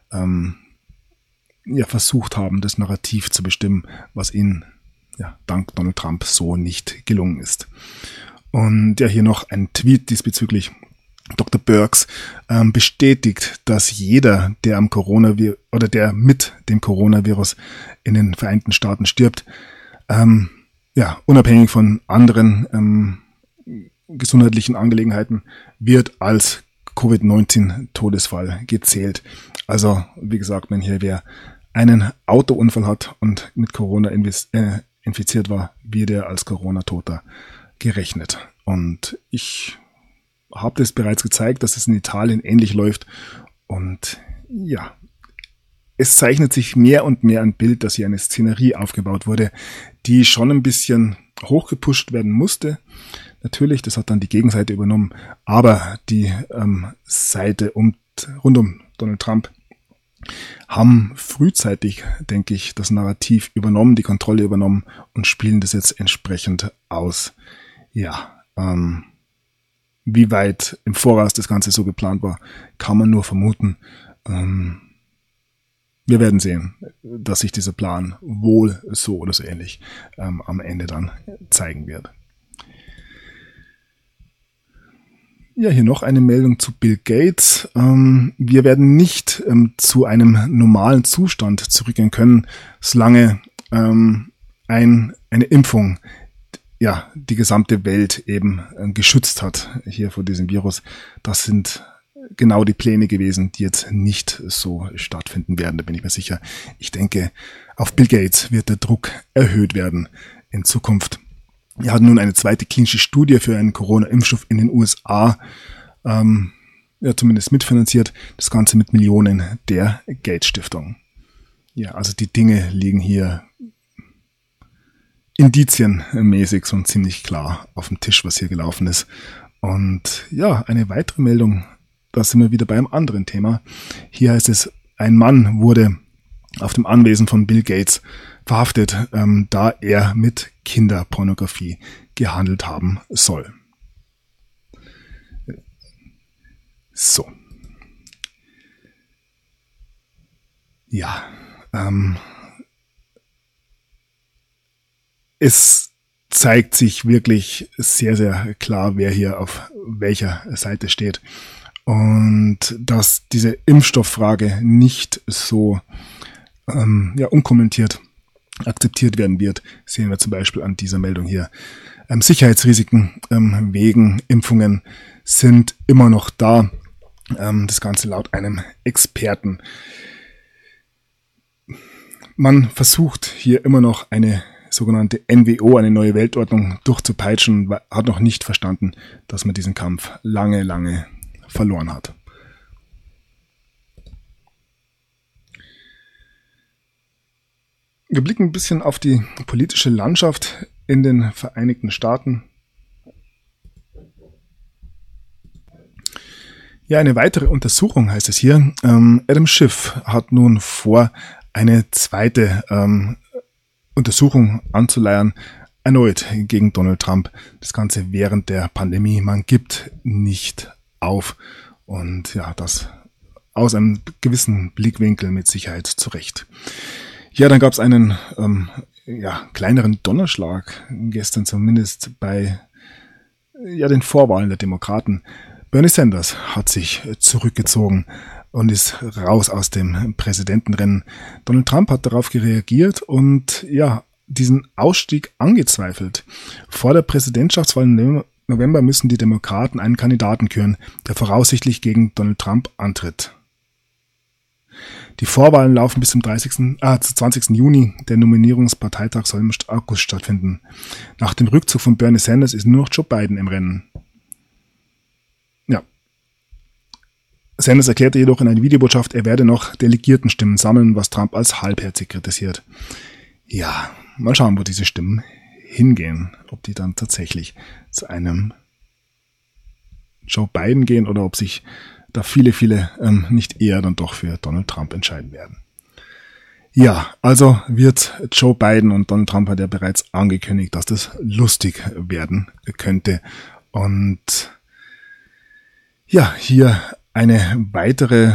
versucht haben, das Narrativ zu bestimmen, was ihnen dank Donald Trump so nicht gelungen ist. Und hier noch ein Tweet diesbezüglich. Dr. Birx bestätigt, dass jeder, der am Coronavirus oder der mit dem Coronavirus in den Vereinigten Staaten stirbt, unabhängig von anderen gesundheitlichen Angelegenheiten, wird als Covid-19-Todesfall gezählt. Also, wie gesagt, wenn hier wer einen Autounfall hat und mit Corona infiziert war, wird er als Corona-Toter gerechnet. Und ich habe das bereits gezeigt, dass es in Italien ähnlich läuft. Und es zeichnet sich mehr und mehr ein Bild, dass hier eine Szenerie aufgebaut wurde, die schon ein bisschen hochgepusht werden musste. Natürlich, das hat dann die Gegenseite übernommen, aber die Seite rund um Donald Trump haben frühzeitig, denke ich, das Narrativ übernommen, die Kontrolle übernommen und spielen das jetzt entsprechend aus. Wie weit im Voraus das Ganze so geplant war, kann man nur vermuten. Wir werden sehen, dass sich dieser Plan wohl so oder so ähnlich am Ende dann zeigen wird. Ja, hier noch eine Meldung zu Bill Gates. Wir werden nicht zu einem normalen Zustand zurückgehen können, solange eine Impfung ja die gesamte Welt eben geschützt hat hier vor diesem Virus. Das sind genau die Pläne gewesen, die jetzt nicht so stattfinden werden, da bin ich mir sicher. Ich denke, auf Bill Gates wird der Druck erhöht werden in Zukunft. Er hat nun eine zweite klinische Studie für einen Corona-Impfstoff in den USA zumindest mitfinanziert. Das Ganze mit Millionen der Gates-Stiftung. Ja, also die Dinge liegen hier indizienmäßig so ziemlich klar auf dem Tisch, was hier gelaufen ist. Und ja, eine weitere Meldung, da sind wir wieder bei einem anderen Thema. Hier heißt es, ein Mann wurde auf dem Anwesen von Bill Gates verhaftet, da er mit Kinderpornografie gehandelt haben soll. So. Ja, es zeigt sich wirklich sehr, sehr klar, wer hier auf welcher Seite steht. Und dass diese Impfstofffrage nicht so unkommentiert akzeptiert werden wird, sehen wir zum Beispiel an dieser Meldung hier. Sicherheitsrisiken wegen Impfungen sind immer noch da. Das Ganze laut einem Experten. Man versucht hier immer noch eine sogenannte NWO, eine neue Weltordnung, durchzupeitschen, hat noch nicht verstanden, dass man diesen Kampf lange, lange verloren hat. Wir blicken ein bisschen auf die politische Landschaft in den Vereinigten Staaten. Ja, eine weitere Untersuchung heißt es hier. Adam Schiff hat nun vor, eine zweite Untersuchung anzuleiern, erneut gegen Donald Trump. Das Ganze während der Pandemie. Man gibt nicht auf. Und ja, das aus einem gewissen Blickwinkel mit Sicherheit zurecht. Ja, dann gab es einen kleineren Donnerschlag gestern zumindest bei den Vorwahlen der Demokraten. Bernie Sanders hat sich zurückgezogen und ist raus aus dem Präsidentenrennen. Donald Trump hat darauf reagiert und diesen Ausstieg angezweifelt. Vor der Präsidentschaftswahl im November müssen die Demokraten einen Kandidaten küren, der voraussichtlich gegen Donald Trump antritt. Die Vorwahlen laufen bis zum 20. Juni. Der Nominierungsparteitag soll im August stattfinden. Nach dem Rückzug von Bernie Sanders ist nur noch Joe Biden im Rennen. Ja. Sanders erklärte jedoch in einer Videobotschaft, er werde noch Delegiertenstimmen sammeln, was Trump als halbherzig kritisiert. Ja, mal schauen, wo diese Stimmen hingehen. Ob die dann tatsächlich zu einem Joe Biden gehen oder ob sich da viele nicht eher dann doch für Donald Trump entscheiden werden. Ja, also wird Joe Biden, und Donald Trump hat ja bereits angekündigt, dass das lustig werden könnte. Und ja, hier eine weitere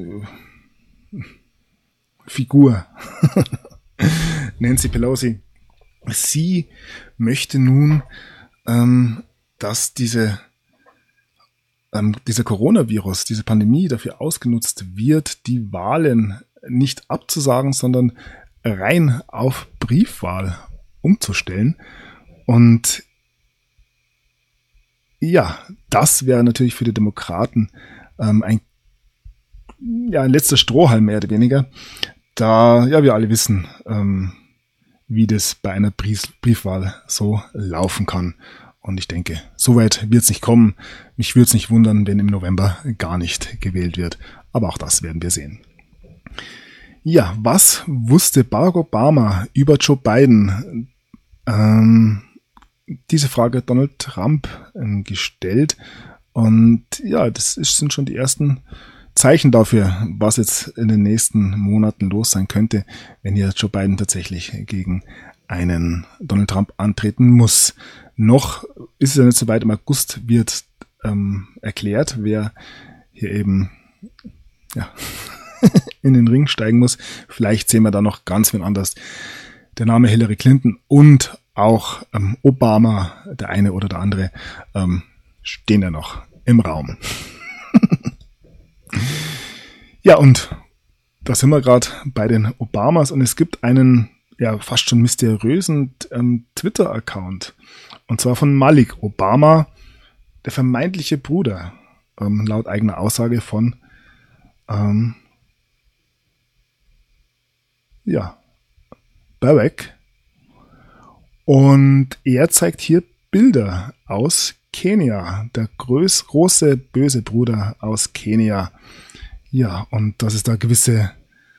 Figur, Nancy Pelosi. Sie möchte nun, dass dieser Coronavirus, diese Pandemie dafür ausgenutzt wird, die Wahlen nicht abzusagen, sondern rein auf Briefwahl umzustellen. Und ja, das wäre natürlich für die Demokraten ein letzter Strohhalm mehr oder weniger, da wir alle wissen, wie das bei einer Briefwahl so laufen kann. Und ich denke, soweit wird es nicht kommen. Mich würde es nicht wundern, wenn im November gar nicht gewählt wird. Aber auch das werden wir sehen. Ja, was wusste Barack Obama über Joe Biden? Diese Frage hat Donald Trump gestellt. Und ja, sind schon die ersten Zeichen dafür, was jetzt in den nächsten Monaten los sein könnte, wenn hier Joe Biden tatsächlich gegen einen Donald Trump antreten muss. Noch ist es ja nicht so weit, im August wird erklärt, wer hier eben in den Ring steigen muss. Vielleicht sehen wir da noch ganz wen anders. Der Name Hillary Clinton und auch Obama, der eine oder der andere, stehen ja noch im Raum. Ja, und da sind wir gerade bei den Obamas und es gibt einen ja fast schon mysteriösen Twitter-Account. Und zwar von Malik Obama, der vermeintliche Bruder, laut eigener Aussage von Barack. Und er zeigt hier Bilder aus Kenia, der große böse Bruder aus Kenia. Ja, und dass es da gewisse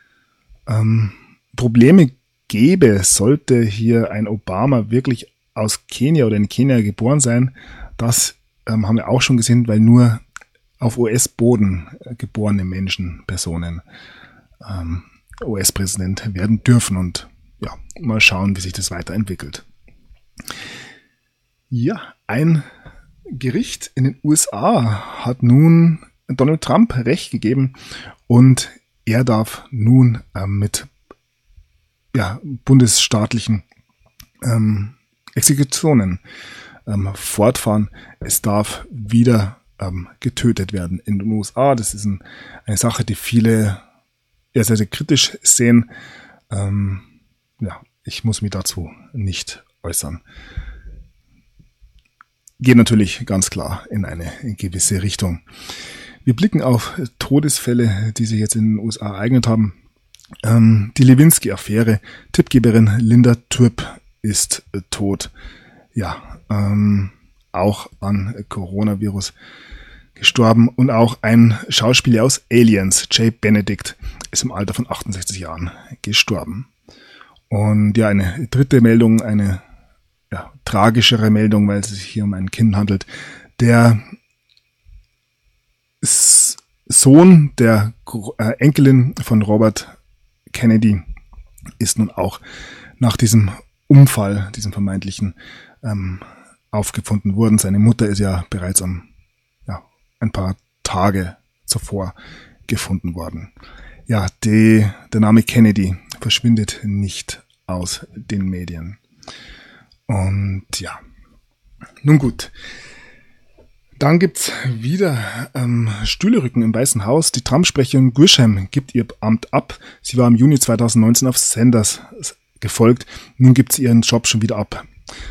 Probleme gäbe, sollte hier ein Obama wirklich aus Kenia oder in Kenia geboren sein, das haben wir auch schon gesehen, weil nur auf US-Boden geborene Menschen, Personen US-Präsident werden dürfen. Und ja, mal schauen, wie sich das weiterentwickelt. Ja, ein Gericht in den USA hat nun Donald Trump Recht gegeben und er darf nun mit bundesstaatlichen Exekutionen fortfahren. Es darf wieder getötet werden in den USA. Das ist eine Sache, die viele sehr, sehr kritisch sehen. Ich muss mich dazu nicht äußern. Geht natürlich ganz klar in eine gewisse Richtung. Wir blicken auf Todesfälle, die sich jetzt in den USA ereignet haben. Die Lewinsky-Affäre. Tippgeberin Linda Tripp ist tot. Ja, auch an Coronavirus gestorben. Und auch ein Schauspieler aus Aliens, Jay Benedict, ist im Alter von 68 Jahren gestorben. Und ja, eine dritte Meldung, eine tragischere Meldung, weil es sich hier um ein Kind handelt. Der Sohn der Enkelin von Robert Kennedy ist nun auch nach diesem Unfall, diesem vermeintlichen, aufgefunden worden. Seine Mutter ist ja bereits ein paar Tage zuvor gefunden worden. Ja, der Name Kennedy verschwindet nicht aus den Medien. Und ja, nun gut. Dann gibt's wieder Stühlerücken im Weißen Haus. Die Trump-Sprecherin Grisham gibt ihr Amt ab. Sie war im Juni 2019 auf Sanders gefolgt. Nun gibt sie ihren Job schon wieder ab.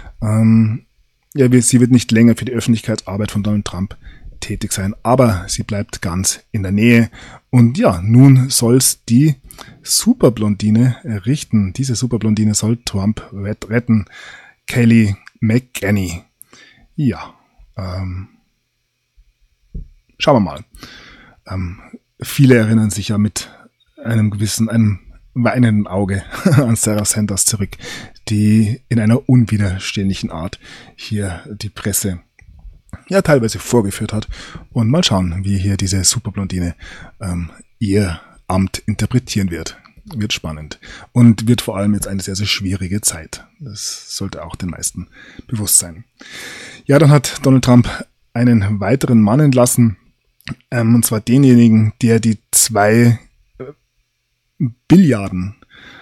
Sie wird nicht länger für die Öffentlichkeitsarbeit von Donald Trump tätig sein, aber sie bleibt ganz in der Nähe. Und ja, nun soll's die Superblondine richten. Diese Superblondine soll Trump retten. Kelly McEnany. Ja, schauen wir mal. Viele erinnern sich ja mit einem weinenden Auge an Sarah Sanders zurück, die in einer unwiderstehlichen Art hier die Presse teilweise vorgeführt hat. Und mal schauen, wie hier diese Superblondine ihr Amt interpretieren wird. Wird spannend. Und wird vor allem jetzt eine sehr, sehr schwierige Zeit. Das sollte auch den meisten bewusst sein. Ja, dann hat Donald Trump einen weiteren Mann entlassen. Und zwar denjenigen, der die 2 Billionen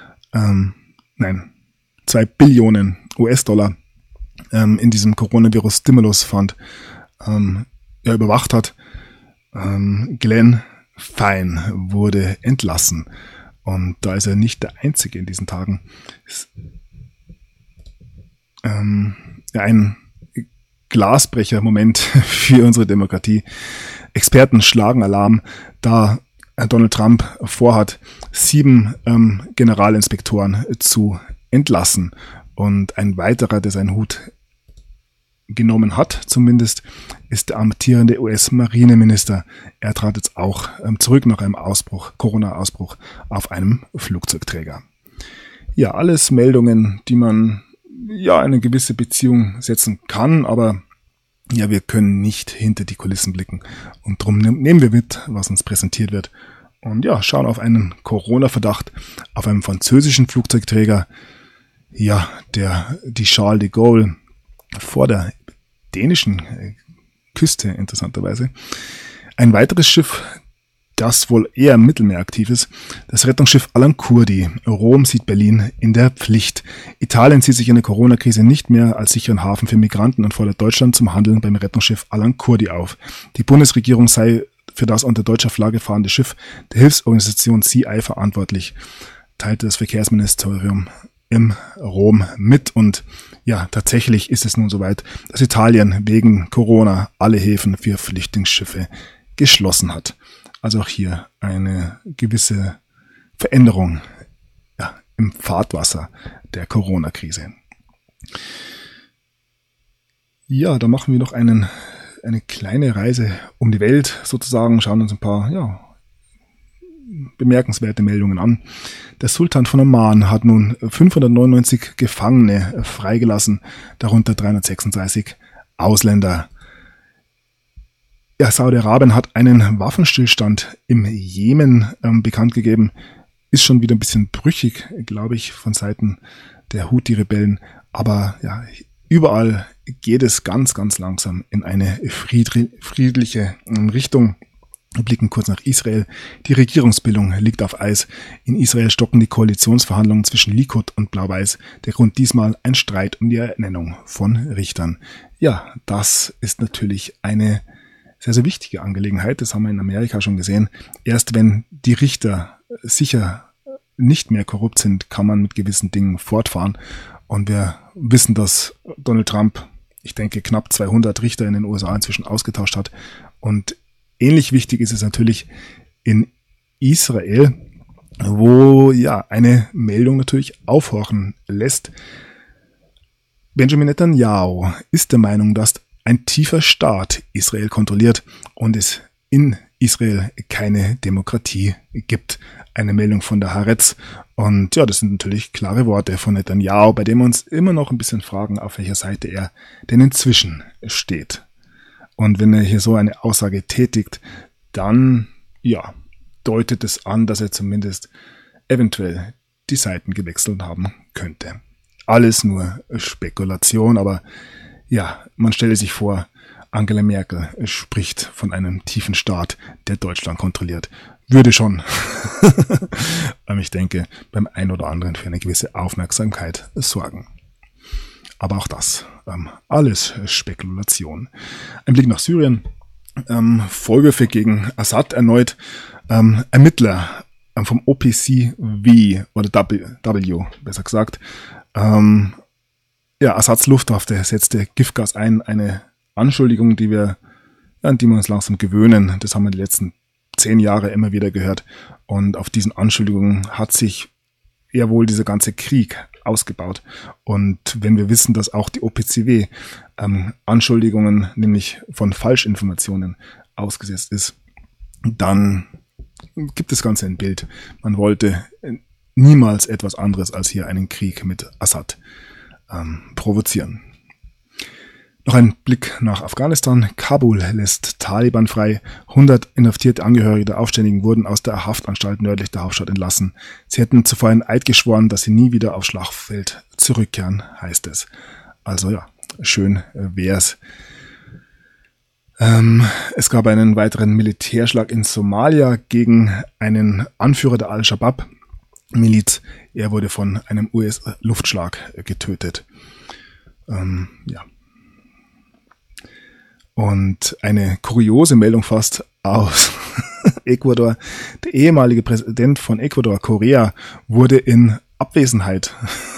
US-Dollar in diesem Coronavirus-Stimulus-Fund überwacht hat. Glenn Fine wurde entlassen. Und da ist er nicht der Einzige in diesen Tagen. Ein Glasbrecher-Moment für unsere Demokratie. Experten schlagen Alarm, da Donald Trump vorhat, 7 Generalinspektoren zu entlassen. Und ein weiterer, der seinen Hut genommen hat, zumindest, ist der amtierende US-Marineminister. Er trat jetzt auch zurück nach einem Corona-Ausbruch auf einem Flugzeugträger. Ja, alles Meldungen, die man eine gewisse Beziehung setzen kann, aber wir können nicht hinter die Kulissen blicken. Und darum nehmen wir mit, was uns präsentiert wird. Und schauen auf einen Corona-Verdacht auf einem französischen Flugzeugträger, die Charles de Gaulle vor der dänischen Küste, interessanterweise. Ein weiteres Schiff, das wohl eher im Mittelmeer aktiv ist, das Rettungsschiff Alan Kurdi. Rom sieht Berlin in der Pflicht. Italien sieht sich in der Corona-Krise nicht mehr als sicheren Hafen für Migranten und fordert Deutschland zum Handeln beim Rettungsschiff Alan Kurdi auf. Die Bundesregierung sei für das unter deutscher Flagge fahrende Schiff der Hilfsorganisation CI verantwortlich, teilte das Verkehrsministerium im Rom mit. Und ja, tatsächlich ist es nun soweit, dass Italien wegen Corona alle Häfen für Flüchtlingsschiffe geschlossen hat. Also auch hier eine gewisse Veränderung im Fahrtwasser der Corona-Krise. Ja, da machen wir noch eine kleine Reise um die Welt sozusagen, schauen uns ein paar bemerkenswerte Meldungen an. Der Sultan von Oman hat nun 599 Gefangene freigelassen, darunter 336 Ausländer. Ja, Saudi-Arabien hat einen Waffenstillstand im Jemen bekannt gegeben. Ist schon wieder ein bisschen brüchig, glaube ich, von Seiten der Houthi-Rebellen. Aber ja, überall geht es ganz, ganz langsam in eine friedliche Richtung. Wir blicken kurz nach Israel. Die Regierungsbildung liegt auf Eis. In Israel stocken die Koalitionsverhandlungen zwischen Likud und Blau-Weiß. Der Grund diesmal ein Streit um die Ernennung von Richtern. Ja, das ist natürlich eine sehr, sehr wichtige Angelegenheit. Das haben wir in Amerika schon gesehen. Erst wenn die Richter sicher nicht mehr korrupt sind, kann man mit gewissen Dingen fortfahren. Und wir wissen, dass Donald Trump, ich denke, knapp 200 Richter in den USA inzwischen ausgetauscht hat. Und ähnlich wichtig ist es natürlich in Israel, wo ja eine Meldung natürlich aufhorchen lässt. Benjamin Netanyahu ist der Meinung, dass ein tiefer Staat Israel kontrolliert und es in Israel keine Demokratie gibt. Eine Meldung von der Haaretz. Und ja, das sind natürlich klare Worte von Netanyahu, bei dem wir uns immer noch ein bisschen fragen, auf welcher Seite er denn inzwischen steht. Und wenn er hier so eine Aussage tätigt, dann ja, deutet es an, dass er zumindest eventuell die Seiten gewechselt haben könnte. Alles nur Spekulation, aber ja, man stelle sich vor, Angela Merkel spricht von einem tiefen Staat, der Deutschland kontrolliert. Würde schon, ich denke, beim einen oder anderen für eine gewisse Aufmerksamkeit sorgen. Aber auch das, alles Spekulation. Ein Blick nach Syrien. Vorwürfe gegen Assad erneut. Ermittler vom OPCW oder W, besser gesagt. Assads Luftwaffe setzte Giftgas ein. Eine Anschuldigung, an die wir uns langsam gewöhnen. Das haben wir die letzten 10 Jahre immer wieder gehört. Und auf diesen Anschuldigungen hat sich ja wohl dieser ganze Krieg ausgebaut. Und wenn wir wissen, dass auch die OPCW Anschuldigungen, nämlich von Falschinformationen ausgesetzt ist, dann gibt das Ganze ein Bild. Man wollte niemals etwas anderes als hier einen Krieg mit Assad provozieren. Noch ein Blick nach Afghanistan. Kabul lässt Taliban frei. 100 inhaftierte Angehörige der Aufständigen wurden aus der Haftanstalt nördlich der Hauptstadt entlassen. Sie hätten zuvor einen Eid geschworen, dass sie nie wieder aufs Schlachtfeld zurückkehren, heißt es. Also ja, schön wär's. Es gab einen weiteren Militärschlag in Somalia gegen einen Anführer der Al-Shabaab-Miliz. Er wurde von einem US-Luftschlag getötet. Und eine kuriose Meldung fast aus Ecuador. Der ehemalige Präsident von Ecuador, Correa, wurde in Abwesenheit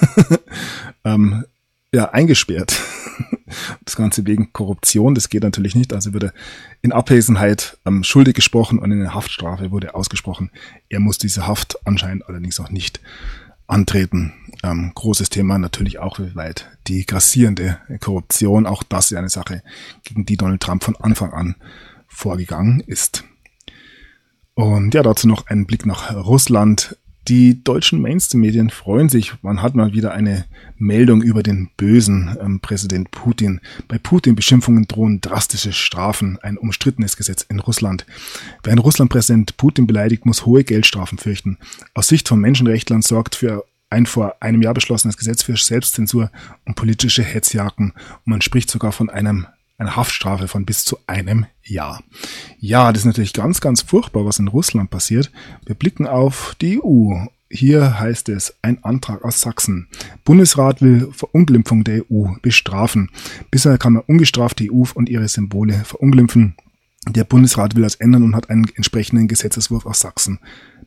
eingesperrt. Das Ganze wegen Korruption, das geht natürlich nicht. Also wurde in Abwesenheit schuldig gesprochen und eine Haftstrafe wurde ausgesprochen. Er muss diese Haft anscheinend allerdings auch nicht antreten. Großes Thema natürlich auch weltweit. Die grassierende Korruption, auch das ist eine Sache, gegen die Donald Trump von Anfang an vorgegangen ist. Und ja, dazu noch ein Blick nach Russland. Die deutschen Mainstream-Medien freuen sich. Man hat mal wieder eine Meldung über den bösen Präsident Putin. Bei Putin-Beschimpfungen drohen drastische Strafen, ein umstrittenes Gesetz in Russland. Wer einen Russland-Präsident Putin beleidigt, muss hohe Geldstrafen fürchten. Aus Sicht von Menschenrechtlern sorgt für ein vor einem Jahr beschlossenes Gesetz für Selbstzensur und politische Hetzjagden. Und man spricht sogar von einer Haftstrafe von bis zu einem Jahr. Ja, das ist natürlich ganz, ganz furchtbar, was in Russland passiert. Wir blicken auf die EU. Hier heißt es, ein Antrag aus Sachsen. Bundesrat will Verunglimpfung der EU bestrafen. Bisher kann man ungestraft die EU und ihre Symbole verunglimpfen. Der Bundesrat will das ändern und hat einen entsprechenden Gesetzeswurf aus Sachsen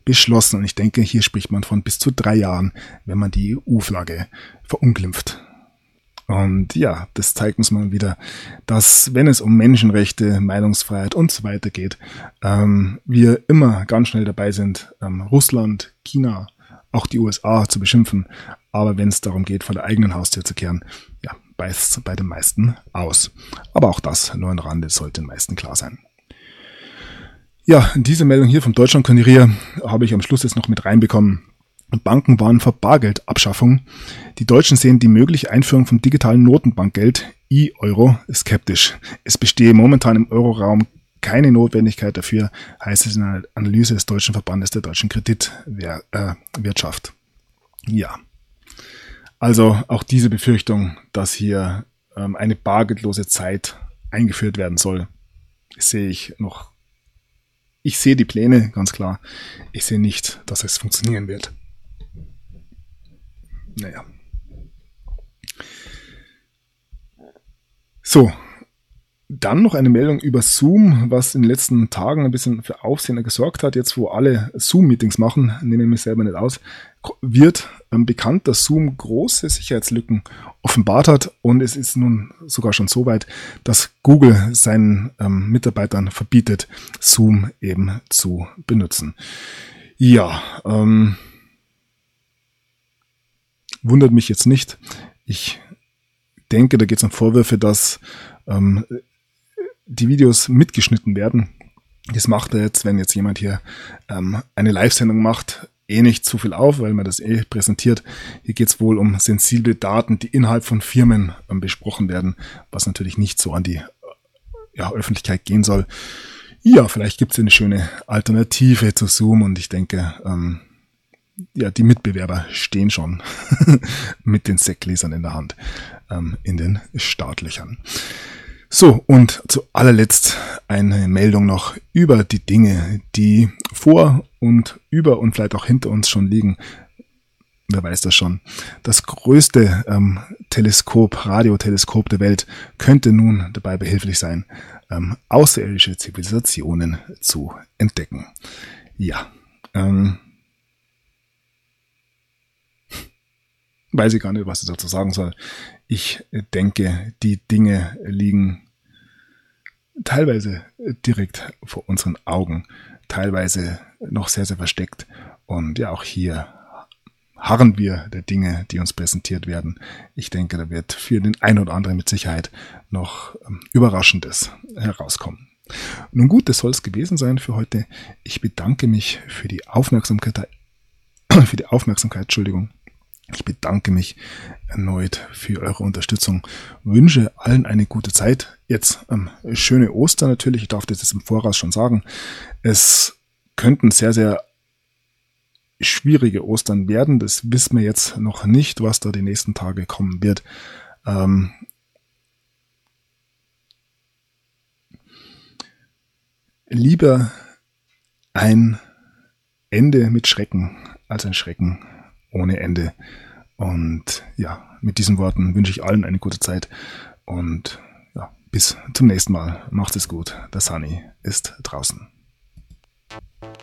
beschlossen. Und ich denke, hier spricht man von bis zu 3 Jahren, wenn man die EU-Flagge verunglimpft. Und ja, das zeigt uns mal wieder, dass wenn es um Menschenrechte, Meinungsfreiheit und so weiter geht, wir immer ganz schnell dabei sind, Russland, China, auch die USA zu beschimpfen. Aber wenn es darum geht, vor der eigenen Haustür zu kehren, ja, beißt es bei den meisten aus. Aber auch das nur ein Rande, sollte den meisten klar sein. Ja, diese Meldung hier vom Deutschlandkurier habe ich am Schluss jetzt noch mit reinbekommen. Banken warnen vor Bargeldabschaffung. Die Deutschen sehen die mögliche Einführung vom digitalen Notenbankgeld E-Euro skeptisch. Es bestehe momentan im Euroraum keine Notwendigkeit dafür, heißt es in einer Analyse des Deutschen Verbandes der deutschen Kreditwirtschaft. Ja, also auch diese Befürchtung, dass hier eine bargeldlose Zeit eingeführt werden soll, sehe ich noch. Ich sehe die Pläne, ganz klar. Ich sehe nicht, dass es funktionieren wird. Naja. So, dann noch eine Meldung über Zoom, was in den letzten Tagen ein bisschen für Aufsehen gesorgt hat. Jetzt, wo alle Zoom-Meetings machen, nehme ich mich selber nicht aus, wird bekannt, dass Zoom große Sicherheitslücken offenbart hat. Und es ist nun sogar schon so weit, dass Google seinen Mitarbeitern verbietet, Zoom eben zu benutzen. Ja, wundert mich jetzt nicht. Ich denke, da geht es um Vorwürfe, dass die Videos mitgeschnitten werden. Das macht er jetzt, wenn jetzt jemand hier eine Live-Sendung macht, nicht zu viel auf, weil man das präsentiert. Hier geht es wohl um sensible Daten, die innerhalb von Firmen besprochen werden, was natürlich nicht so an die Öffentlichkeit gehen soll. Ja, vielleicht gibt es eine schöne Alternative zu Zoom und ich denke, die Mitbewerber stehen schon mit den Sektgläsern in der Hand in den Startlöchern. So, und zu allerletzt eine Meldung noch über die Dinge, die vor und über und vielleicht auch hinter uns schon liegen. Wer weiß das schon. Das größte Radioteleskop der Welt könnte nun dabei behilflich sein, außerirdische Zivilisationen zu entdecken. Ja, weiß ich gar nicht, was ich dazu sagen soll. Ich denke, die Dinge liegen teilweise direkt vor unseren Augen, teilweise noch sehr, sehr versteckt. Und ja, auch hier harren wir der Dinge, die uns präsentiert werden. Ich denke, da wird für den einen oder anderen mit Sicherheit noch Überraschendes herauskommen. Nun gut, das soll es gewesen sein für heute. Ich bedanke mich für die Aufmerksamkeit, Entschuldigung. Ich bedanke mich erneut für eure Unterstützung. Wünsche allen eine gute Zeit. Jetzt schöne Ostern natürlich. Ich darf das jetzt im Voraus schon sagen. Es könnten sehr, sehr schwierige Ostern werden. Das wissen wir jetzt noch nicht, was da die nächsten Tage kommen wird. Lieber ein Ende mit Schrecken als ein Schrecken ohne Ende. Und ja, mit diesen Worten wünsche ich allen eine gute Zeit und ja, bis zum nächsten Mal. Macht es gut. Der Sunny ist draußen.